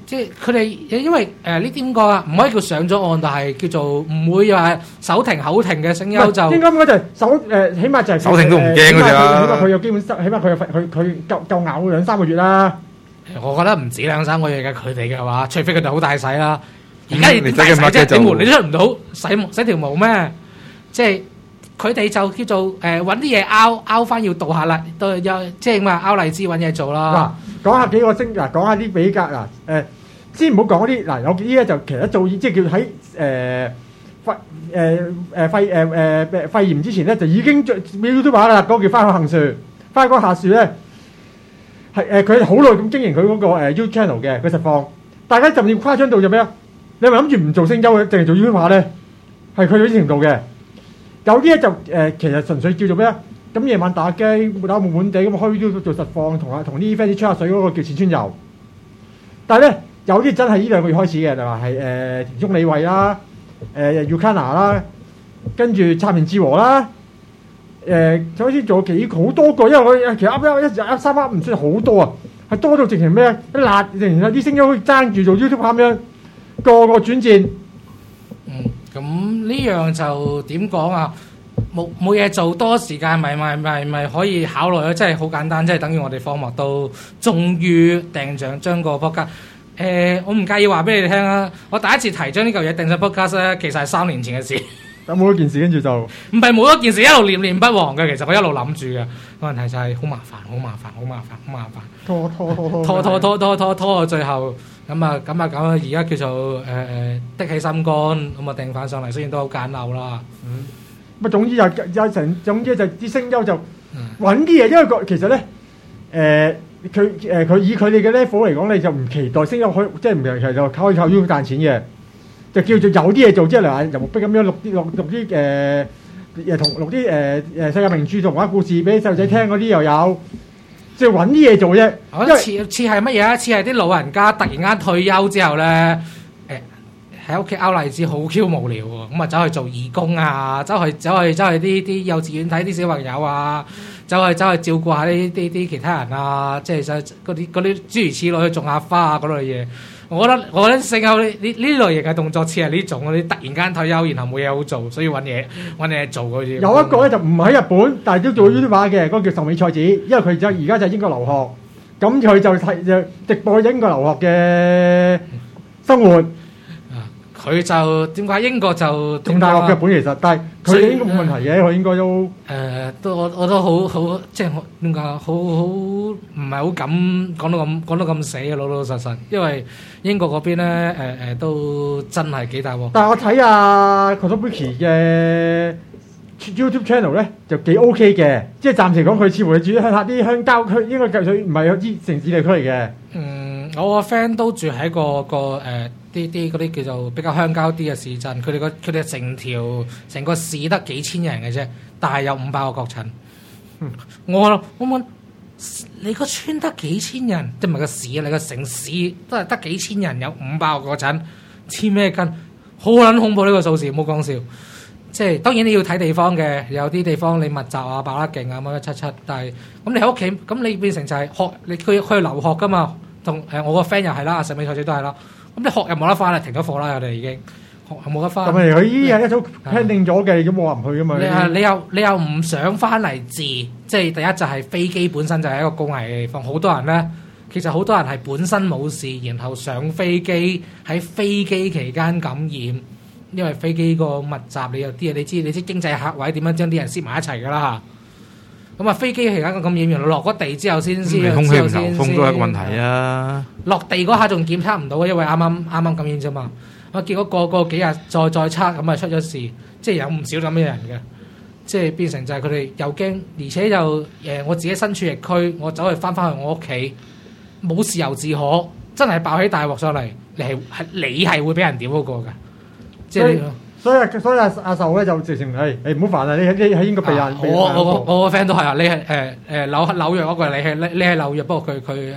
即係佢哋因為誒呢啲點講啊，唔可以叫上咗岸，但係叫做唔會話手停口停嘅聲優就應該應該就係手誒，起碼就係手停都唔驚㗎咋。 起碼佢有基本，起碼佢有佢佢夠夠咬兩三個月啦。 我覺得唔止兩三個月嘅佢哋嘅話，除非佢哋好大使啦。而家嗯你大使啫，你毛你出唔到洗洗條毛咩？即係佢哋就叫做誒揾啲嘢拗拗翻要倒下啦，都有即係咁啊拗荔枝揾嘢做啦。 嗱，講下幾個星嗱，講下啲比較嗱誒，先唔好講嗰啲嗱，有啲咧就其實做即係叫喺誒肺誒誒肺誒誒誒肺炎之前咧，就已經做 YouTuber 啦，嗰個叫花開杏樹，花開杏樹咧。係誒，佢好耐咁經營佢嗰個誒 YouTube channel 嘅，佢實況。大家甚至誇張到就咩啊？你咪諗住唔做聲優嘅，淨係做 YouTuber 咧，係佢有啲程度嘅。有啲咧就誒、呃，其實純粹叫做咩啊？咁夜晚打機，打悶悶地咁開 YouTube 做實況，同啊同啲 fans 吹下水嗰個叫淺川遊。但係咧，有啲真係呢兩個月開始嘅，就話係誒田中理惠啦，誒 Yukana 啦，跟住插面志和啦。誒，就好似做幾好多個，因為我其實噏噏一日噏三噏唔算好多啊，係多到直情咩？一辣直情有啲聲優爭住做 YouTube 咁樣，個個轉戰。 嗯，咁呢樣就點講啊？冇冇嘢做，多時間咪咪咪咪可以考慮咯，即係好簡單，即係等於我哋科目都終於訂上將個 podcast。誒，我唔介意話俾你哋聽啊！我第一次提將呢嚿嘢訂上 podcast 咧，其實係三年前嘅事。 有冇一件事跟住就唔係冇一件事，一路念念不忘嘅。其實我一路諗住嘅，個問題就係好麻煩，好麻煩，好麻煩，好麻煩， 拖拖拖拖拖拖拖拖拖拖到最後咁啊咁啊咁啊！而家叫做誒誒的起心肝咁啊，訂翻上嚟，雖然都好簡陋啦。 嗯，咁總之有有成，總之就啲聲優就揾啲嘢，因為個其實咧誒佢誒佢以佢哋嘅 level 嚟講，你就唔期待聲優可以即係唔係就靠可以靠 YouTube 賺錢嘅。就叫做有啲嘢做，即係例如話遊牧兵咁樣錄啲錄錄啲誒誒同錄啲誒誒世界名著童話故事俾細路仔聽嗰啲又有，即係揾啲嘢做啫。 我覺得似似係乜嘢啊？似係啲老人家突然間退休之後咧，誒喺屋企拗荔枝好 Q 無聊喎，咁啊走去做義工啊，走去走去走去啲啲幼稚園睇啲小朋友啊，走去走去照顧下啲啲啲其他人啊，即係嗰啲嗰啲諸如此類去種下花啊嗰類嘢。我覺得我覺得聲優呢呢呢類型嘅動作似係呢種嗰啲突然間退休，然後冇嘢好做，所以揾嘢揾嘢做嗰啲。 有一個咧就唔喺日本，但係都做 YouTuber 嘅，嗰個叫壽美菜子，因為佢就而家就喺英國留學，咁佢就睇就直播英國留學嘅生活。 佢就點解英國就同大陸日本其實，但係佢應該冇問題嘅，佢應該都誒都我我都好好即係點解好好唔係好敢講到咁講到咁死嘅老老實實，因為英國嗰邊咧誒誒都真係幾大鑊。 但係我睇阿 Kotobuki 嘅 YouTube channel 咧就幾 OK 嘅，即係暫時講佢似乎係住喺下啲鄉郊區，應該計佢唔係有啲城市地區嚟嘅。 嗯，我個 friend 都住喺個個誒。呃啲啲嗰啲叫做比較鄉郊啲嘅市鎮，佢哋個佢哋成條成個市得幾千人嘅啫，但係有五百個確診。嗯、我我問你個村得幾千人，即係唔係個市啊？你個城市都係得幾千人，有五百個確診，黐咩筋？好撚恐怖呢個數字，唔好講笑。即係當然你要睇地方嘅，有啲地方你密集啊、爆得勁啊、乜乜七七，但係咁你喺屋企，咁你變成就係學你佢佢留學噶嘛？同誒、呃、我個 friend 又係啦，阿石美菜姐都係啦。咁你學又冇得翻啦，停咗課啦，我哋已經學又冇得翻。 咁咪佢依日一早 plan 定咗嘅，咁冇話唔去噶嘛？ 你啊，你又你又唔想翻嚟治，即係第一就係飛機本身就係一個高危嘅地方，好多人咧，其實好多人係本身冇事，然後上飛機喺飛機期間感染，因為飛機個密集，你有啲嘢你知，你知經濟客位點樣將啲人擠埋一齊噶啦嚇。咁啊，飛機期間個感染，然後落咗地之後先先， 空氣唔流通都係一個問題啊！ 落地嗰下仲檢測唔到，因為啱啱啱啱感染啫嘛。我結果個個幾日再再測，咁啊出咗事，即係有唔少咁嘅人嘅，即係變成就係佢哋又驚，而且又誒我自己身處疫區，我走去翻返去我屋企，冇事由自可，真係爆起大鑊上嚟，你係係你係會俾人屌嗰個㗎，即係。 所以所以阿阿壽咧就直情係誒唔好煩啊！你你喺英國避難， 我我我個 friend 都係啊！你係誒誒紐紐約嗰個，你係你你係紐約，不過佢佢誒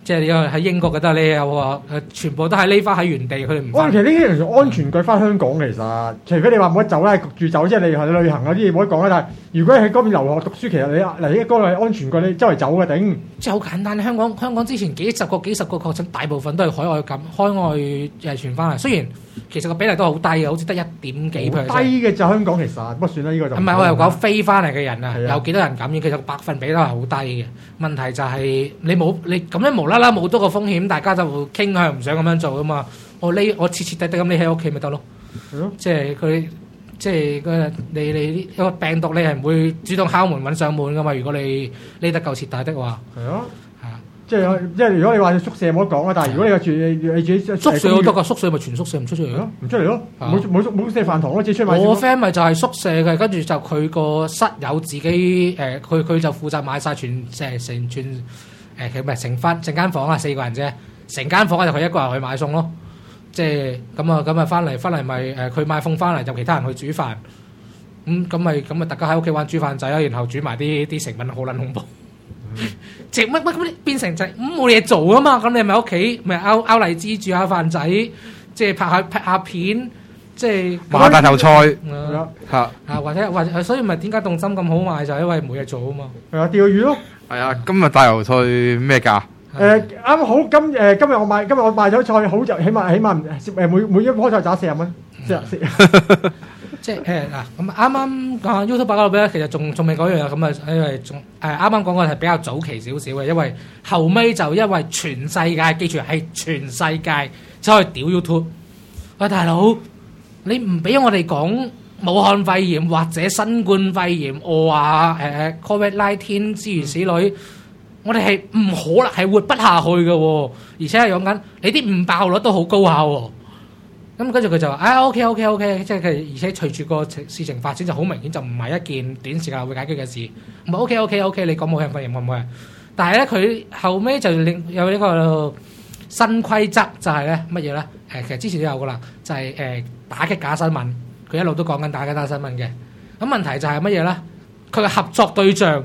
即係你喺英國嘅得你有話誒，全部都係匿翻喺原地，佢哋唔我翻。 其實呢啲其實安全句翻香港其實，除非你話冇得走啦，焗住走，即係你係旅行嗰啲嘢冇得講啦。但係如果你喺嗰邊留學讀書，其實你嚟呢個係安全句，你周圍走嘅頂。 即係好簡單，香港香港之前幾十個幾十個確診，大部分都係海外感海外誒傳翻嚟。雖然其實個比例都好低嘅，好似得一點幾 percent。 低嘅就香港其實，不過算啦，呢個就唔係我又講飛翻嚟嘅人啊， 係啊有幾多人感染？其實百分比都係好低嘅。問題就係你冇你咁樣無啦啦冇多個風險，大家就會傾向唔想咁樣做噶嘛。我呢我徹徹底底咁匿喺屋企咪得咯。 係咯， 即係佢即係佢你你一個病毒你係唔會主動敲門揾上門噶嘛。如果你匿得夠徹底的話， 係啊。 係啊。 即係即係如果你話宿舍冇得講啊，但係如果你話住你你自己宿舍都得㗎，宿舍咪全宿舍唔出出嚟咯， 唔出嚟咯， 啊冇冇冇宿舍飯堂咯，自己出去買。 我 friend 咪就係宿舍嘅，跟住就佢個室友自己誒，佢佢就負責買晒全誒成全誒佢咪成翻成間房啊，四個人啫，成間房就佢一個人去買餸咯。即係咁啊咁啊，翻嚟翻嚟咪誒佢買餸翻嚟，就其他人去煮飯。咁咁咪咁咪大家喺屋企玩煮飯仔啦，然後煮埋啲啲成品好撚恐怖。即係乜乜咁變成就係咁冇嘢做啊嘛，咁你咪屋企咪拗拗荔枝煮下飯仔，即係拍下拍下片，即係買大頭菜係啊嚇， 啊或者或者所以咪點解凍心咁好賣就係因為冇嘢做啊嘛。 係啊，釣魚咯。 係啊，今日大頭菜咩價？ 誒啱好今誒今日我買今日我買咗菜，好就起碼起碼唔誒每每一樖菜賺四十蚊，四十四。 即係誒嗱，咁啱啱講 YouTube 嗰度咧，其實仲仲未講樣咁啊，因為仲誒啱啱講嘅係比較早期少少嘅，因為後尾就因為全世界記住係全世界走去屌 YouTube。喂，大佬，你唔俾我哋講武漢肺炎或者新冠肺炎，我話誒 Covid 十九諸如此類，我哋係唔可能係活不下去嘅喎，而且係講緊你啲誤爆率都好高下喎。咁跟住佢就話：啊 OK OK OK， 即係佢而且隨住個事情發展就好明顯，就唔係一件短時間會解決嘅事。唔係 OK OK OK，你講武漢肺炎會唔會？但係咧，佢後尾就另有呢個新規則，就係咧乜嘢咧？誒，其實之前都有噶啦，就係、是、誒打擊假新聞。佢一路都講緊打擊假新聞嘅。咁問題就係乜嘢咧？佢嘅合作對象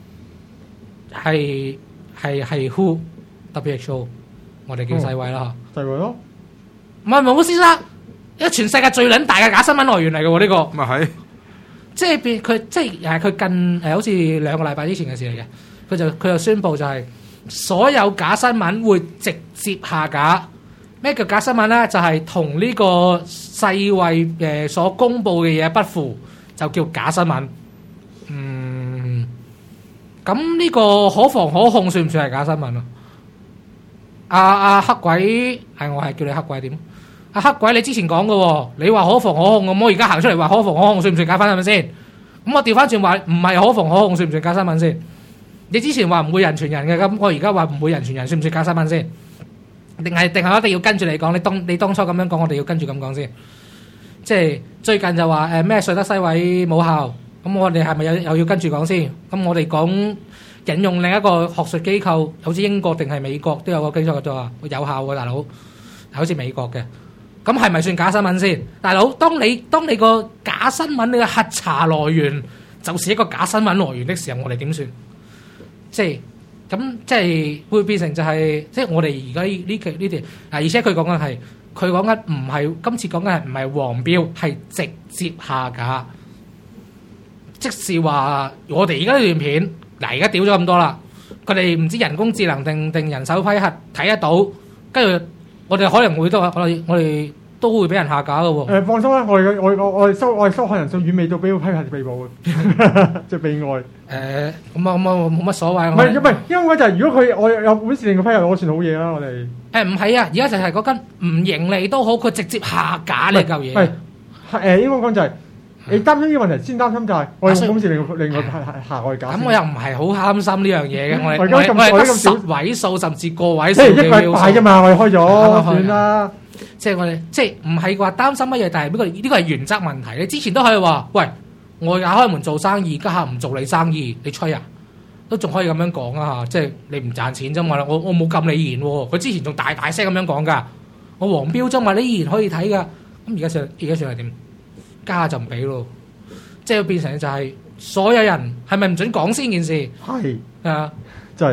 係係係 Who W H O， 我哋叫世衛啦就係咯。 唔係冇先生，因為全世界最撚大嘅假新聞來源嚟嘅喎呢個， 咪係即係變佢即係係佢近誒好似兩個禮拜之前嘅事嚟嘅，佢就佢就宣布就係所有假新聞會直接下架。咩叫假新聞咧？就係同呢個世衛誒所公佈嘅嘢不符，就叫假新聞。嗯，咁呢個可防可控算唔算係假新聞啊？阿阿黑鬼係我係叫你黑鬼點？阿黑鬼，你之前講嘅喎，你話可防可控咁，我而家行出嚟話可防可控，算唔算假新聞先？咁我調翻轉話唔係可防可控，算唔算假新聞先？你之前話唔會人傳人嘅，咁我而家話唔會人傳人，算唔算假新聞先？定係定係一定要跟住你講？你當你當初咁樣講，我哋要跟住咁講先。即係最近就話誒咩瑞德西韋冇效，咁我哋係咪有又要跟住講先？咁我哋講引用另一個學術機構，好似英國定係美國都有個機構就話有效嘅，大佬，好似美國嘅。咁係咪算假新聞先？大佬，當你當你個假新聞你嘅核查來源就是一個假新聞來源的時候，我哋點算？即係咁，即係會變成就係、是，即係我哋而家呢呢期呢條啊，而且佢講緊係，佢講緊唔係今次講緊係唔係黃標，係直接下架。即是話我哋而家呢段片嗱，而家屌咗咁多啦，佢哋唔知人工智能定定人手批核睇得到，跟住。我哋可能會都我哋我哋都會俾人下架嘅喎。 誒放心啦，我哋我我我哋收我哋收看人數遠未到俾批核被捕嘅，即係被愛。誒咁啊咁啊冇乜所謂。 唔係唔係，因為就係如果佢我有本事令佢批核，我算好嘢啦。我哋誒唔係啊，而家就係嗰間唔盈利都好，佢直接下架呢嚿嘢。 係誒應該講就係你擔心呢個問題，先擔心就係我有本事令令佢下下我哋架。 咁我又唔係好擔心呢樣嘢嘅，我哋我而家咁我係得咁少十位數甚至個位數誒一個禮拜啫嘛，我哋開咗開算啦。 即係我哋即係唔係話擔心乜嘢，但係呢個呢個係原則問題。你之前都可以話，喂，我打開門做生意，家下唔做你生意，你吹啊？都仲可以咁樣講啊！即係你唔賺錢啫嘛，我我冇禁你言喎。佢之前仲大大聲咁樣講㗎，我黃標啫嘛，你依然可以睇㗎。咁而家算而家算係點？家下就唔俾咯。即係變成就係所有人係咪唔準講先件事？ 係啊， 就係即係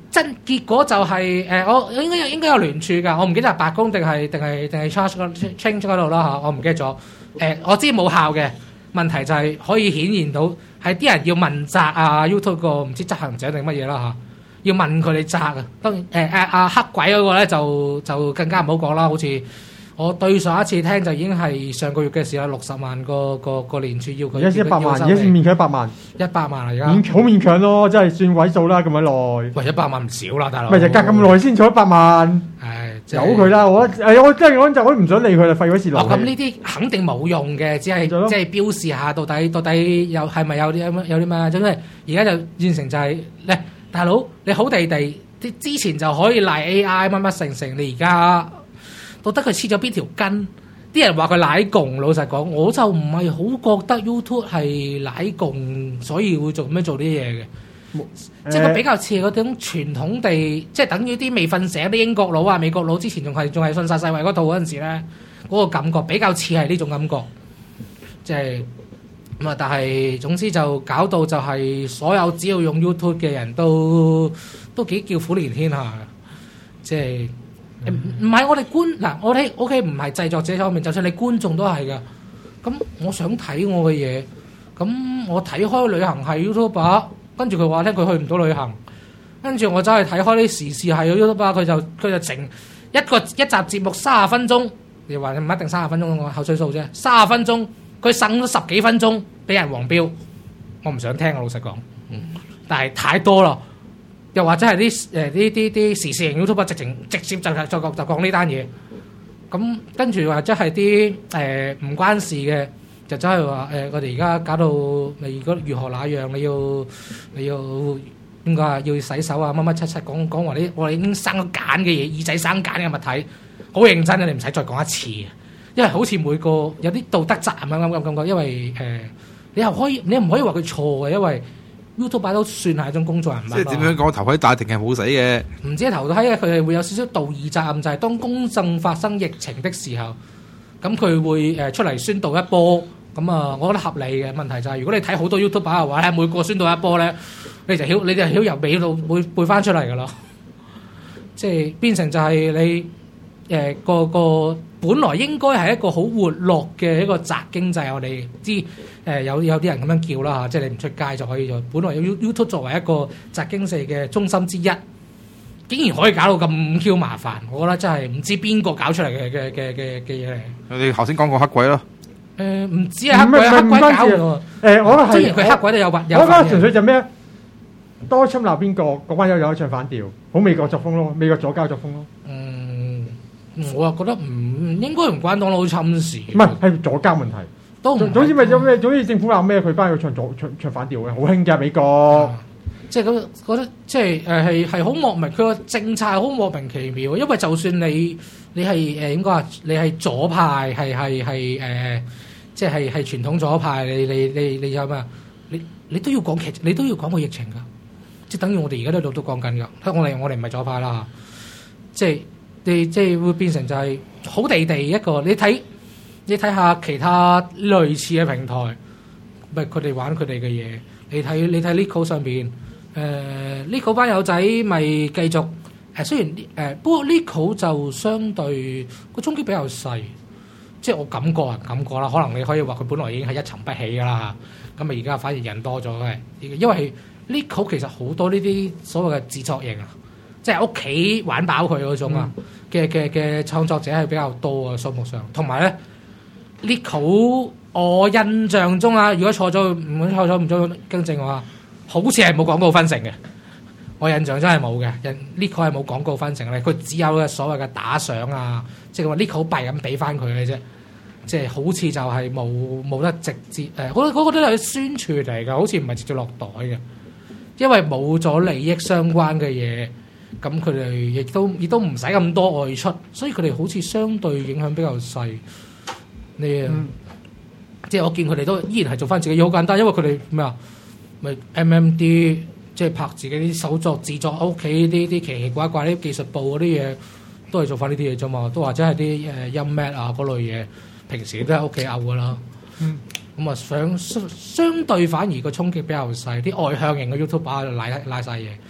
真結果就係、是、誒、呃，我應該有應該有聯署㗎，我唔記得係白宮定係定係定係 charge change 嗰度啦嚇，我唔記得咗。誒、呃，我知冇效嘅問題就係可以顯現到係啲人要問責啊 YouTube 個唔知執行者定乜嘢啦嚇，要問佢哋責啊。當然誒誒阿黑鬼嗰個咧就就更加唔好講啦，好似。我對上一次聽就已經係上個月嘅時候，六十萬個個個連署要佢。 而家一百萬，而家勉強一百萬。 一百萬啊！而家勉好勉強咯，真係算位數啦，咁樣耐。 喂，一百萬唔少啦，大佬。 咪就隔咁耐先做一百萬。 係， 由佢啦，我誒我真係我就我唔想理佢啦，費嗰時勞氣。 咁呢啲肯定冇用嘅，只係即係標示下到底到底有係咪有啲有啲咩？因為而家就變成就係咧，大佬你好地地啲之前就可以賴 A I 乜乜成成，你而家。覺得佢黐咗邊條筋，啲人話佢奶共。老實講，我就唔係好覺得 YouTube 係奶共，所以會做咁樣做啲嘢嘅。呃、即係佢比較似嗰種傳統地，即係等於啲未瞓醒啲英國佬啊、美國佬之前仲係仲係信晒世衛嗰套嗰陣時咧，嗰、嗰個感覺比較似係呢種感覺。即係咁啊！但係總之就搞到就係所有只要用 YouTube 嘅人都都幾叫苦連天下嘅，即係。唔唔係我哋觀嗱，我哋 O K 唔係製作者方面，就算你觀眾都係噶。咁我想睇我嘅嘢，咁我睇開旅行係 YouTuber，跟住佢話咧佢去唔到旅行，跟住我走去睇開啲時事係 YouTuber，佢就佢就整一個一集節目三十分鐘，你話唔一定三十分鐘，我口水數啫，三十分鐘佢省咗十幾分鐘俾人黃標，我唔想聽啊，老實講，嗯，但係太多啦。又或者係啲誒啲啲啲時事型 YouTuber 直情直接就係就就講呢單嘢，咁跟住或者係啲誒唔關事嘅，就走去話誒我哋而家搞到你如果如何那樣，你要你要點講啊？要洗手啊乜乜七七講講話啲我哋已經生咗繭嘅嘢，耳仔生繭嘅物體，好認真嘅，你唔使再講一次，因為好似每個有啲道德責任咁咁咁感覺，因為誒、呃、你又可以你唔可以話佢錯嘅，因為。YouTube 都算係一種公眾人物。 即係點樣講？頭盔戴定係冇死嘅。唔知頭盔嘅，佢係會有少少道義責任，就係、是、當公眾發生疫情的時候，咁佢會誒出嚟宣導一波。咁啊，我覺得合理嘅問題就係、是，如果你睇好多 YouTuber 嘅話咧，每個宣導一波咧，你就曉你就曉由尾到會背翻出嚟噶咯。即係變成就係你誒、呃、個個本來應該係一個好活絡嘅一個宅經濟，我哋知。誒有有啲人咁樣叫啦嚇，即係你唔出街就可以做。本來有 YouTube 作為一個宅經濟嘅中心之一，竟然可以搞到咁 Q 麻煩，我覺得真係唔知邊個搞出嚟嘅嘅嘅嘅嘅嘢嚟。 你頭先講過黑鬼咯， 誒唔知啊，黑鬼黑鬼搞嘅喎。誒我係雖然佢黑鬼都有份有份嘅。我覺得純粹就咩？多侵鬧邊個，嗰班友有一唱反調，好美國作風咯，美國左膠作風咯。嗯，我又覺得唔應該唔關當佬侵事。唔係係左膠問題。總總之咪有咩？總之政府鬧咩，佢翻去唱左唱唱反調嘅，好興嘅美國。啊、即係咁覺得，即係誒係係好莫名，佢個政策係好莫名其妙。因為就算你你係誒應該話你係左派，係係係誒，即係係係傳統左派，你你你你有咩？你你都要講劇，你都要講個疫情㗎。即係等於我哋而家都都講緊㗎。我哋我哋唔係左派啦，即係你即係會變成就係好地地一個你睇。你睇下其他類似嘅平台，咪佢哋玩佢哋嘅嘢。你睇你睇 Nico 上邊，誒 Nico 班友仔咪繼續誒、呃。雖然誒、呃，不過 Nico 就相對個衝擊比較細，即係我感覺啊，感覺啦。可能你可以話佢本來已經係一沉不起㗎啦，咁咪而家反而人多咗嘅。因為 Nico 其實好多呢啲所謂嘅自作型啊，即係屋企玩飽佢嗰種啊嘅嘅嘅創作者係比較多啊，數目上，同埋咧。Nico 我印象中啊，如果錯咗唔好錯咗唔準更正我啊，好似係冇廣告分成嘅。我印象真係冇嘅，Nico 係冇廣告分成嘅，佢只有所謂嘅打賞啊，即係話 Nico 幣咁俾翻佢嘅啫。即係好似就係冇冇得直接誒，我嗰個都係宣傳嚟㗎，好似唔係直接落袋嘅，因為冇咗利益相關嘅嘢，咁佢哋亦都亦都唔使咁多外出，所以佢哋好似相對影響比較細。你啊，嗯、即係我見佢哋都依然係做翻自己，好簡單，因為佢哋咩啊，咪 M M D 即係拍自己啲手作、自作屋企啲啲奇奇怪怪啲技術部嗰啲嘢，都係做翻呢啲嘢啫嘛，都或者係啲誒音 mat 啊嗰類嘢，平時都喺屋企嘔噶啦。嗯，咁啊，相相對反而個衝擊比較細，啲外向型嘅 YouTuber 拉拉曬嘢，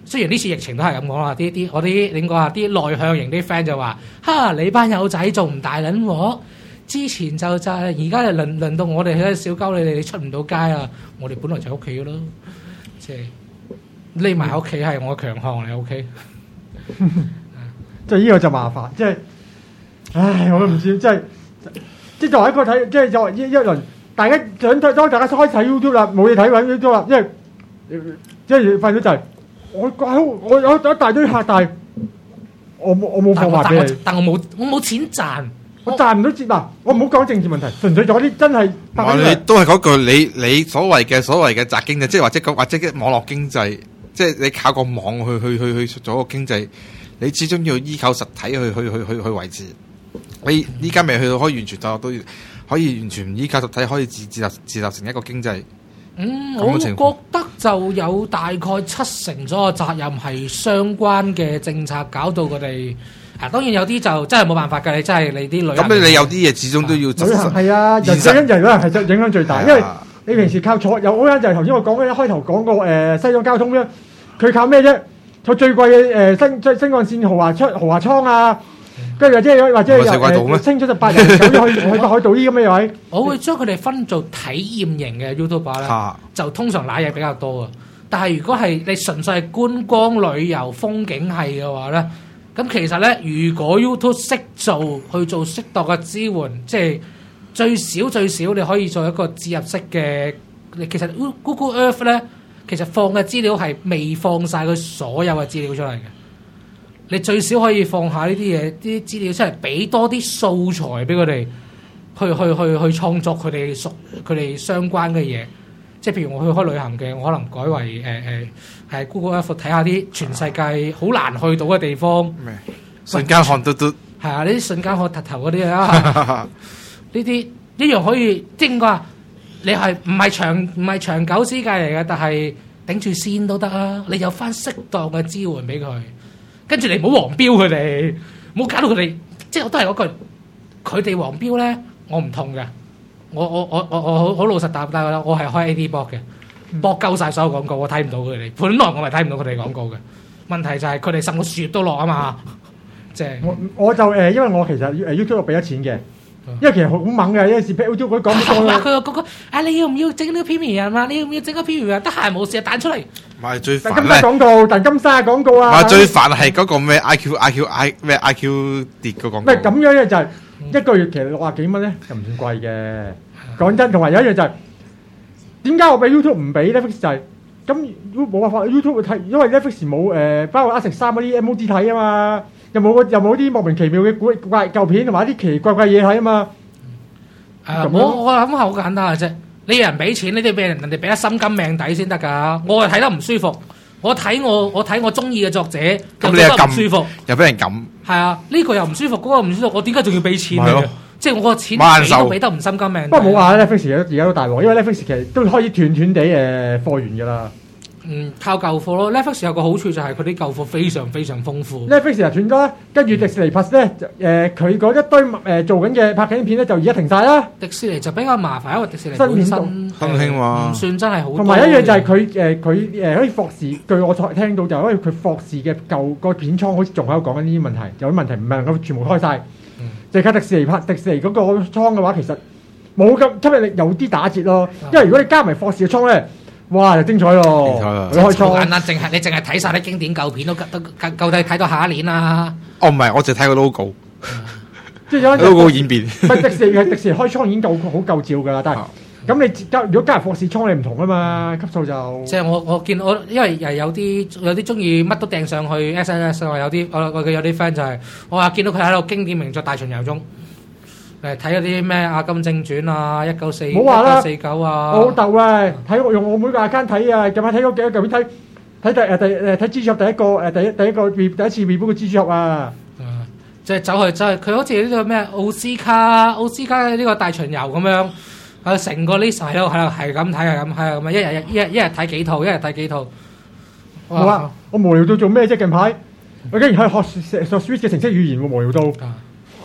雖然呢次疫情都係咁講啦，啲啲我啲點講啊？啲內向型啲 friend 就話：哈！你班友仔仲唔大撚鑊？之前就就係而家就輪輪到我哋喺小鳩你哋，你出唔到街啊！我哋本來就喺屋企噶咯，即係匿埋喺屋企係我嘅強項嚟。O K， 即係呢個就麻煩，即係，唉，我都唔知，即係即係作為一個睇，即係作為一一輪，大家想睇，當大家開始睇 YouTube 啦，冇嘢睇揾 YouTube 啦，因為即係發現就係我我我有一大堆客，但係我冇我冇貨賣俾你， 但我冇我冇錢賺。 我賺唔到錢嗱，我唔好講政治問題，純粹咗啲真係。 你都係嗰句，你你所謂嘅所謂嘅宅經濟，即係或者或者嘅網絡經濟，即係你靠個網去去去去做個經濟，你始終要依靠實體去去去去去維持。你依家未去到可以完全就都可以完全唔依靠實體，可以自自立自立成一個經濟。 嗯，我覺得就有大概七成左右責任係相關嘅政策搞到佢哋。啊，當然有啲就真係冇辦法㗎，你真係你啲旅行。咁你有啲嘢始終都要旅行係啊，人最因人旅行係影響最大，因為你平時靠坐有嗰間就係頭先我講嘅一開頭講過誒西藏交通咧，佢靠咩啫？坐最貴嘅誒新新新幹線豪華出豪華艙啊，跟住或者或者誒清出就八人走咗去去北海道呢咁嘅位。 我會將佢哋分做體驗型嘅 YouTuber 咧，就通常揦嘢比較多啊。但係如果係你純粹係觀光旅遊風景係嘅話咧。咁其實咧，如果 YouTube 識做去做適當嘅支援，即係最少最少你可以做一個置入式嘅。其實 Google Earth 咧，其實放嘅資料係未放晒佢所有嘅資料出嚟嘅。你最少可以放下呢啲嘢，啲資料出嚟，俾多啲素材俾佢哋，去去去去創作佢哋屬佢哋相關嘅嘢。即係譬如我去開旅行嘅，我可能改為誒誒係 Google Earth 睇下啲全世界好難去到嘅地方。 咩？瞬間看嘟嘟。係啊，呢啲瞬間看突頭嗰啲啊，呢啲一樣可以即係話你係唔係長唔係長久之計嚟嘅，但係頂住先都得啊！你有翻適當嘅支援俾佢，跟住你唔好黃標佢哋，唔好搞到佢哋。即係我都係嗰句，佢哋黃標咧，我唔痛嘅。我我我我我好好老實答，但係我係開 A D block 嘅，block鳩曬所有廣告，我睇唔到佢哋。本來我咪睇唔到佢哋廣告嘅。問題就係佢哋滲個雪都落啊嘛，即係我我就誒，因為我其實誒 YouTube 俾咗錢嘅，因為其實好猛嘅，有陣時 YouTube 佢講講佢個嗰個啊，你要唔要整呢個 Premium 啊？你要唔要整個 Premium 啊？得閒冇事就彈出嚟。 咪最煩咧！金沙廣告，但金沙廣告啊！ 咪最煩係嗰個咩 I Q I Q I 咩 I Q 跌個廣告。 咩咁樣嘅就係一個月其實六廿幾蚊咧，就唔算貴嘅。講真，同埋有一樣就係點解我俾 YouTube 唔俾 Netflix 就係咁冇辦法 YouTube 睇，因為 Netflix 冇誒包括阿食三嗰啲 M O D 睇啊嘛，又冇又冇啲莫名其妙嘅古怪舊片同埋啲奇奇怪怪嘢睇啊嘛。 誒，我我諗好簡單嘅啫，你有人俾錢，你哋俾人人哋俾得心甘命抵先得㗎。我係睇得唔舒服，我睇我我睇我中意嘅作者，咁你又唔舒服， 又俾人撳。係啊，呢個又唔舒服，嗰個唔舒服，我點解仲要俾錢嘅？即係我個錢俾都俾得唔心甘命。 不過冇話 Netflix 而家都大鑊，因為 Netflix 其實都開始斷斷地誒貨源㗎啦。 嗯，靠舊貨咯。Netflix 有個好處就係佢啲舊貨非常非常豐富。 Netflix 又斷咗，跟住迪士尼 Plus 咧誒佢嗰一堆誒、呃、做緊嘅拍緊片咧就而家停晒啦。 迪士尼就比較麻煩，因為迪士尼本身新興喎， 唔算真係好。 同埋一樣就係佢誒佢誒可以霍士，據我聽到就係因為佢霍士嘅舊個片倉好似仲喺度講緊呢啲問題，有啲問題唔係能夠全部開晒。就靠迪士尼拍迪士尼嗰個倉嘅話，其實冇咁吸引力，有啲打折咯。因為如果你加埋霍士嘅倉咧，哇就精彩咯！ 你開倉簡單，淨係你淨係睇晒啲經典舊片都都夠睇睇到下一年啦。 哦，唔係，我淨係睇個 logo， 即係有 logo 演變。 唔係迪士尼，迪士尼開倉已經夠好夠照㗎啦，但係。咁你加如果加入霍士倉你唔同啊嘛，級數就即係我我見我因為又有啲有啲中意乜都掟上去 S N S 啊，有啲我我有啲 friend 就係、是、我話見到佢喺度經典名作大巡遊中誒睇嗰啲咩阿金正傳啊一九四一九四九啊， 我老豆啊睇我用我妹個 account 睇啊，近排睇咗幾多舊片睇睇第誒第誒睇蜘蛛俠第一個誒第一第一個第一次 reboot 嘅蜘蛛俠啊， 即係走去走去佢好似呢個咩奧斯卡奧斯卡呢個大巡遊咁樣。啊！成個 list 喺度，喺度係咁睇，係咁，係咁啊！一日一日一日睇幾套，一日睇幾套。 好啊！我無聊到做咩啫？近排我竟然係學學 Switch 嘅程式語言喎，無聊到。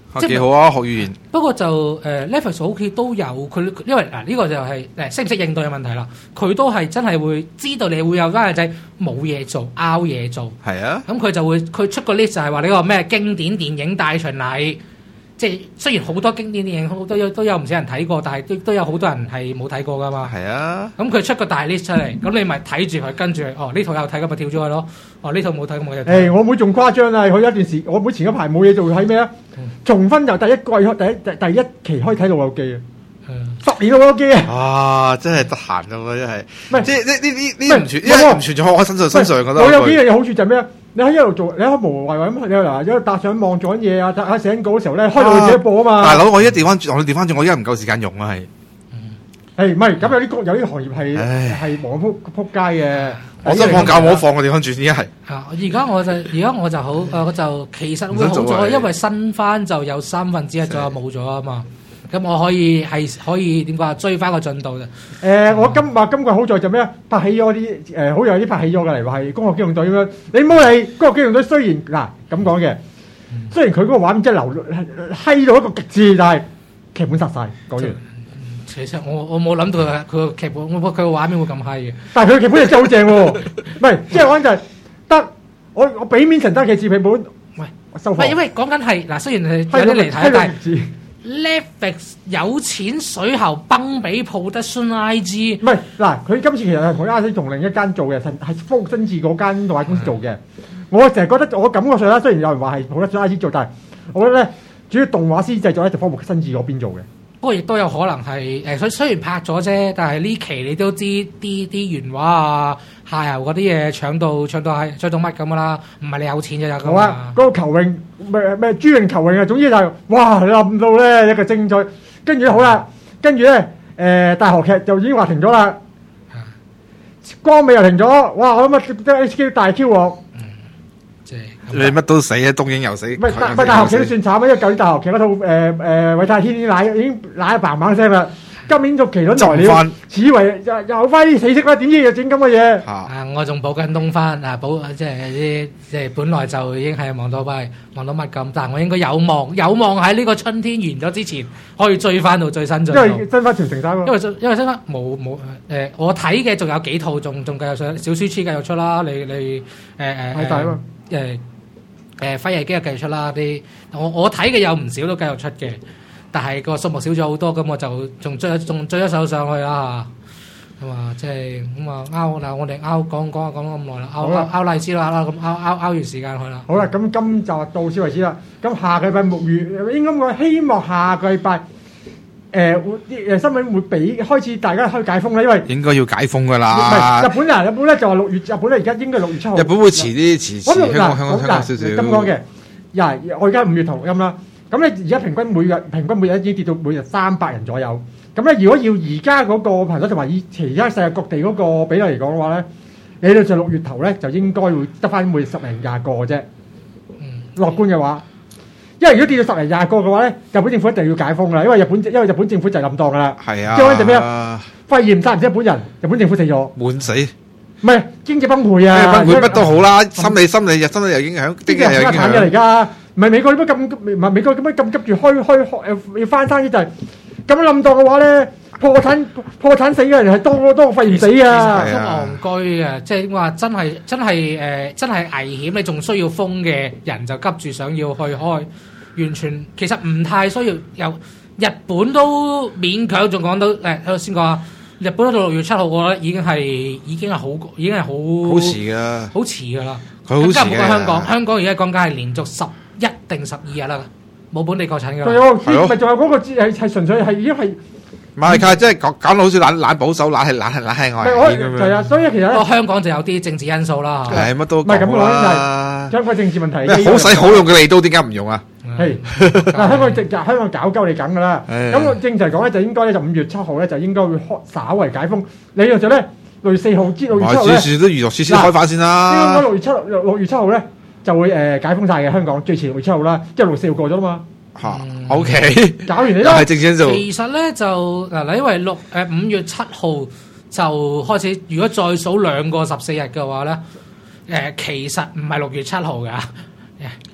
即係幾好啊，學語言。 不過就誒、呃、Netflix 好似都有佢，因為嗱呢、呢個就係誒識唔識應對嘅問題啦。佢都係真係會知道你會有班仔冇嘢做，拗嘢做。 係啊， 咁佢就會佢出個 list 就係話呢個咩經典電影大巡禮。即係雖然好多經典電影好都有都有唔少人睇過，但係都都有好多人係冇睇過噶嘛。 係啊。 咁佢出個大 list 出嚟，咁你咪睇住佢，跟住哦呢套有睇咁咪跳咗去咯。哦呢套冇睇咁冇嘢睇。 誒我妹仲誇張啊！佢一段時，我妹前一排冇嘢做睇咩啊？重温由第一季開第一第第一期開睇《老友記》啊！十年《老友記》啊！ 啊！真係得閒到喎，真係。 唔係即係呢呢呢唔係呢唔存，因為唔存在我身上身上覺得。 老友記嘅好處就係咩啊？你喺一路做，你喺無謂咁，你嗱一路搭上網做緊嘢啊，喺寫緊稿嘅時候咧，開到佢自己播啊嘛。 大佬，我一調翻轉，我調翻轉，我而家唔夠時間用啊，係。 誒唔係，咁有啲工有啲行業係係忙撲撲街嘅。 我真放假冇得放，我調翻轉，而家係。 啊！而家我就而家我就好誒，我就其實會好咗，因為新番就有三分之一左右冇咗啊嘛。咁我可以係可以點講啊？追翻個進度嘅。 誒，我今話今季好在就咩啊？拍起咗啲誒，好有啲拍起咗嘅嚟話係《攻殼機動隊》咁樣。你冇理《攻殼機動隊》，雖然嗱咁講嘅，雖然佢嗰個畫面真係流閪到一個極致，但係劇本殺曬講完。 其實我我冇諗到佢佢個劇本，我佢個畫面會咁閪嘅。 但係佢嘅劇本又真係好正喎，唔係即係講就係得我我俾面陳德嘅字劇本，喂我收貨。 唔係因為講緊係嗱，雖然係有啲離題，但係 Netflix 有錢水喉崩俾 Production I G。 唔係嗱，佢今次其實係同 I G 同另一間做嘅，係係福新治嗰間動畫公司做嘅。我成日覺得我感覺上啦，雖然有人話係 Production I G 做，但係我覺得咧，主要動畫師製作咧就福新治嗰邊做嘅。 不過亦都有可能係誒，佢雖然拍咗啫，但係呢期你都知啲啲原畫啊、下游嗰啲嘢搶到搶到係搶到乜咁噶啦，唔係你有錢就有咁好啊，嗰、那個球泳咩咩朱泳球泳啊，總之就係、是、哇冧到咧一個精彩，跟住好啦，跟住咧誒大河劇就已經話停咗啦，光美又停咗，哇我諗啊得 H Q 大 Q 喎。 你乜都死啊！東映又死。唔係大大學劇都算慘啊！因為舊年大學劇嗰套誒誒韋泰天啲奶已經奶嘭嘭聲啦。今年續期都來了，此為又又翻啲死色啦，點知又整咁嘅嘢？ 啊！我仲補緊東翻啊，補即係啲即係本來就已經係望到跛望到乜咁，但係我應該有望有望喺呢個春天完咗之前可以追翻到最新進度。 因為新翻傳承晒咯。 因為因為新翻冇冇誒，我睇嘅仲有幾套仲仲繼續上小書痴繼續出啦。你你誒誒係大啊嘛誒。誒輝夜姬又繼續出啦啲，我我睇嘅有唔少都繼續出嘅，但係個數目少咗好多，咁我就仲追仲追一手上去啦嚇，咁啊即係咁啊拗嗱我哋拗講講講咗咁耐啦，拗拗拗荔枝啦啦咁拗拗拗完時間去啦。 好啦，咁今集到此為止啦。咁下個禮拜木魚應該我希望下個禮拜。誒會啲誒新聞會俾開始大家開解封啦，因為應該要解封噶啦。 唔係日本啊，日本咧就話六月，日本咧而家應該六月七號。 日本會遲啲，遲遲香港香港香港少少。 咁講嘅，呀我而家五月同音啦，咁咧而家平均每日平均每日已經跌到每日三百人左右。咁咧如果要而家嗰個頻率同埋以其他世界各地嗰個比例嚟講嘅話咧，理論上六月頭咧就應該會得翻每日十零廿個嘅啫。嗯，樂觀嘅話。因為如果跌到十零廿個嘅話咧，日本政府一定要解封啦。因為日本因為日本政府就係冧檔噶啦。 係啊。 即係就咩啊？肺炎殺唔死日本人，日本政府死咗。 悶死。 唔係經濟崩潰啊！ 崩潰乜都好啦，心理心理日心理又影響，經濟又影響。 嘅嚟㗎，唔係美國點解咁唔係美國點解咁急住開開誒要翻生呢？就係咁樣冧檔嘅話咧，破產破產死嘅人係多多過肺炎死啊！ 都戇居啊！即係話真係真係誒真係危險，你仲需要封嘅人就急住想要去開。完全其實唔太需要，由日本都勉強仲講到誒，睇下先講啊。日本到六月七號，我覺得已經係已經係好已經係好好遲噶， 好遲噶啦。 佢好遲嘅。 更加唔講香港，香港而家講緊係連續十一定十二日啦，冇本地確診㗎。 仲有係咪仲有嗰個係係純粹係已經係馬利卡，即係講講到好似懶懶保守、懶係懶係懶係外邊咁樣。 係啊，所以其實個香港就有啲政治因素啦。 係乜都唔係咁講啦。 就係香港政治問題。 咩好使好用嘅利刀點解唔用啊？ 係，嗱香港政香港搞鳩你緊㗎啦。咁我正常講咧，就應該咧就五月七號咧就應該會開稍為解封。理論上咧，六月四號至六月七號咧， 算算都娛樂設施開翻先啦。 應該六月七號六六月七號咧就會誒解封曬嘅香港，最遲六月七號啦，即係六月四號過咗啦嘛。 嚇 ，OK， 搞完你啦。 係正正做。 其實咧就嗱嗱，因為六誒五月七號就開始，如果再數兩個十四日嘅話咧，誒其實唔係六月七號㗎。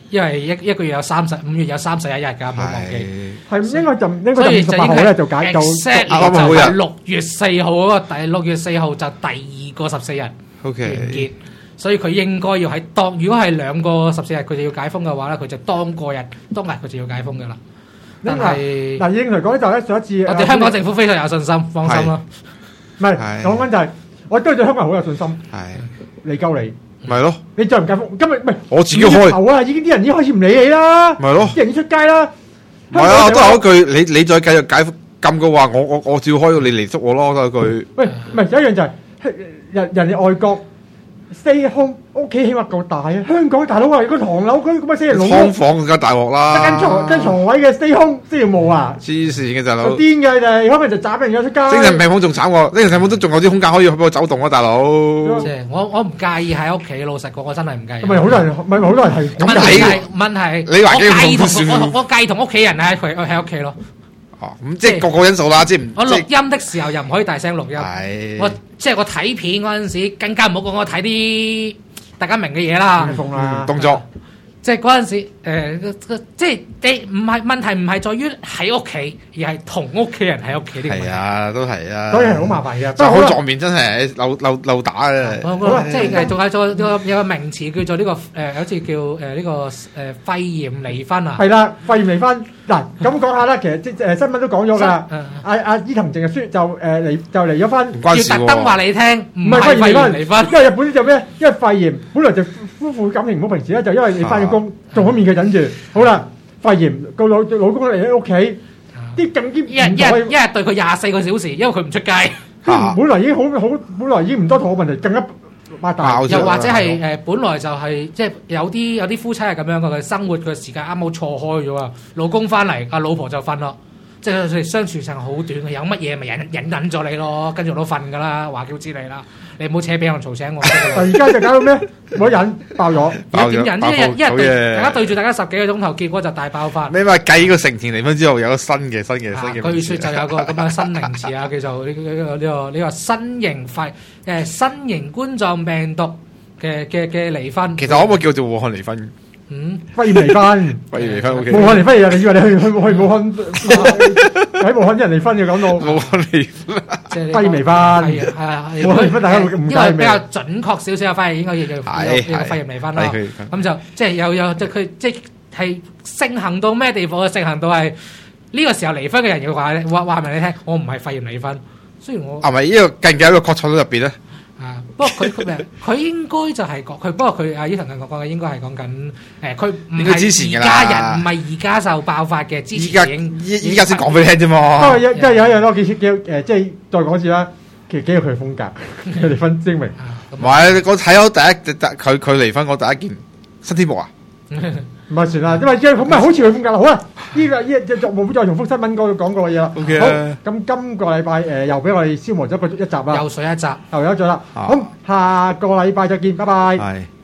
因為一一個月有三十五月有三十一日㗎，唔好忘記。 係唔應該就唔應該就所以二十八號咧就解就 exactly 就係六月四號嗰個第六月四號就第二個十四日完 OK 結，所以佢應該要喺當如果係兩個十四日佢就要解封嘅話咧，佢就當個日當日佢就要解封㗎啦。但係嗱，已經嚟講就咧上一次我哋香港政府非常有信心，放心啦。 唔係講緊就係我都對香港人好有信心。 係你鳩你。 咪咯， 你再唔解封，今日唔係我自己開頭啊！已經啲人已經開始唔理你啦， 咪咯， 啲人已經出街啦。 唔係啊，都係嗰句，你你再繼續解禁嘅話，我我我照開，你嚟捉我咯，都係句。 喂，唔係有一樣就係人人哋外國 stay home，屋企起碼夠大啊！香港大佬啊，個唐樓區咁乜死人老劏房更加大鑊啦， 得間床間床位嘅 stay home 先要冇啊！ 黐線嘅大佬， 癲嘅你哋，可能就斬人咗出街。 精神病房仲慘喎，精神病房都仲有啲空間可以去俾我走動啊，大佬。 即係我我唔介意喺屋企，老實講，我真係唔介意。 唔係好多人，唔係好多人係問題係問題， 你環境我介意唔算同我我介意同屋企人喺佢喺屋企咯。 哦，咁即係個個因素啦，即係唔我錄音的時候又唔可以大聲錄音。 係我即係我睇片嗰陣時，更加唔好講我睇啲大家明嘅嘢啦。 嗯動作。 即係嗰陣時，誒，即係你唔係問題，唔係在於喺屋企，而係同屋企人喺屋企呢個問題。 係啊，都係啊。 所以係好麻煩嘅。 就好撞面真係漏漏漏打嘅。 即係仲有仲有有有個名詞叫做呢個誒，好似叫誒呢個誒肺炎離婚啊。 係啦，肺炎離婚嗱，咁講下啦。其實即誒新聞都講咗㗎啦。 嗯阿阿伊藤靜嘅書就誒離就離咗婚。 唔關事喎。 要特登話你聽，唔唔係係肺炎離離婚。 因為日本就咩？因為肺炎，本來就夫婦感情唔好，平時咧就因為你翻咗工，仲好面嘅忍住。好啦，肺炎個老老公嚟喺屋企，啲更兼一日一日一日對佢廿四個小時，因為佢唔出街。 本來已經好好，本來已經唔多肚嘅問題，更加擘大。 又或者係誒，本來就係即係有啲有啲夫妻係咁樣嘅，佢生活嘅時間啱好錯開咗啊！老公翻嚟，阿老婆就瞓咯。即係佢哋相處時間好短嘅，有乜嘢咪隱隱忍咗你咯，跟住都瞓噶啦，話叫知你啦，你唔好扯俾人嘈醒我。 而家就搞到咩？冇忍爆咗， 要點忍？一日一日對嘢大家對住大家十幾個鐘頭，結果就大爆發。 你咪計個成田離婚之後有個新嘅新嘅新嘅。 據說就有個咁嘅新名詞啊，叫做呢呢個呢個呢個新型肺誒新型冠狀病毒嘅嘅嘅離婚。 其實可唔可以叫做武漢離婚？ 嗯， 肺炎離婚， 肺炎離婚 OK。 武漢離婚你以為你去去去武漢喺武漢啲人離婚嘅講到武漢離婚， 即係肺炎離婚， 係係啊， 武漢離婚大家會唔因為比較準確少少嘅肺炎應該叫做係叫肺炎離婚啦。 係咁就即係有有即係佢即係盛行到咩地步啊？盛行到係呢個時候離婚嘅人要話話話明你聽，我唔係肺炎離婚，雖然我係咪呢個更加一個確診到入邊咧？ 啊！不過佢佢佢應該就係講佢，不過佢阿伊藤近講嘅應該係講緊誒，佢唔應該之前係而㗎啦家人，唔係而家就爆發嘅，之依家前已經依依家先講俾你聽啫不嘛過。一即係有一樣咯，幾幾誒，即係再講一次啦。其實幾有佢嘅風格，佢離婚聲明。 啊咁唔係，我睇到第一佢佢離婚，我第一件新天幕啊！ 唔係算啦，因為即係唔係好似佢風格啦。好啦，呢個呢就冇再重複新聞嗰度講過嘅嘢啦。 OK 好， 啊咁今個禮拜誒又俾我哋消磨咗一個一集啦， 又水一集。 又有咗啦。 啊咁下個禮拜再見，拜拜。 係。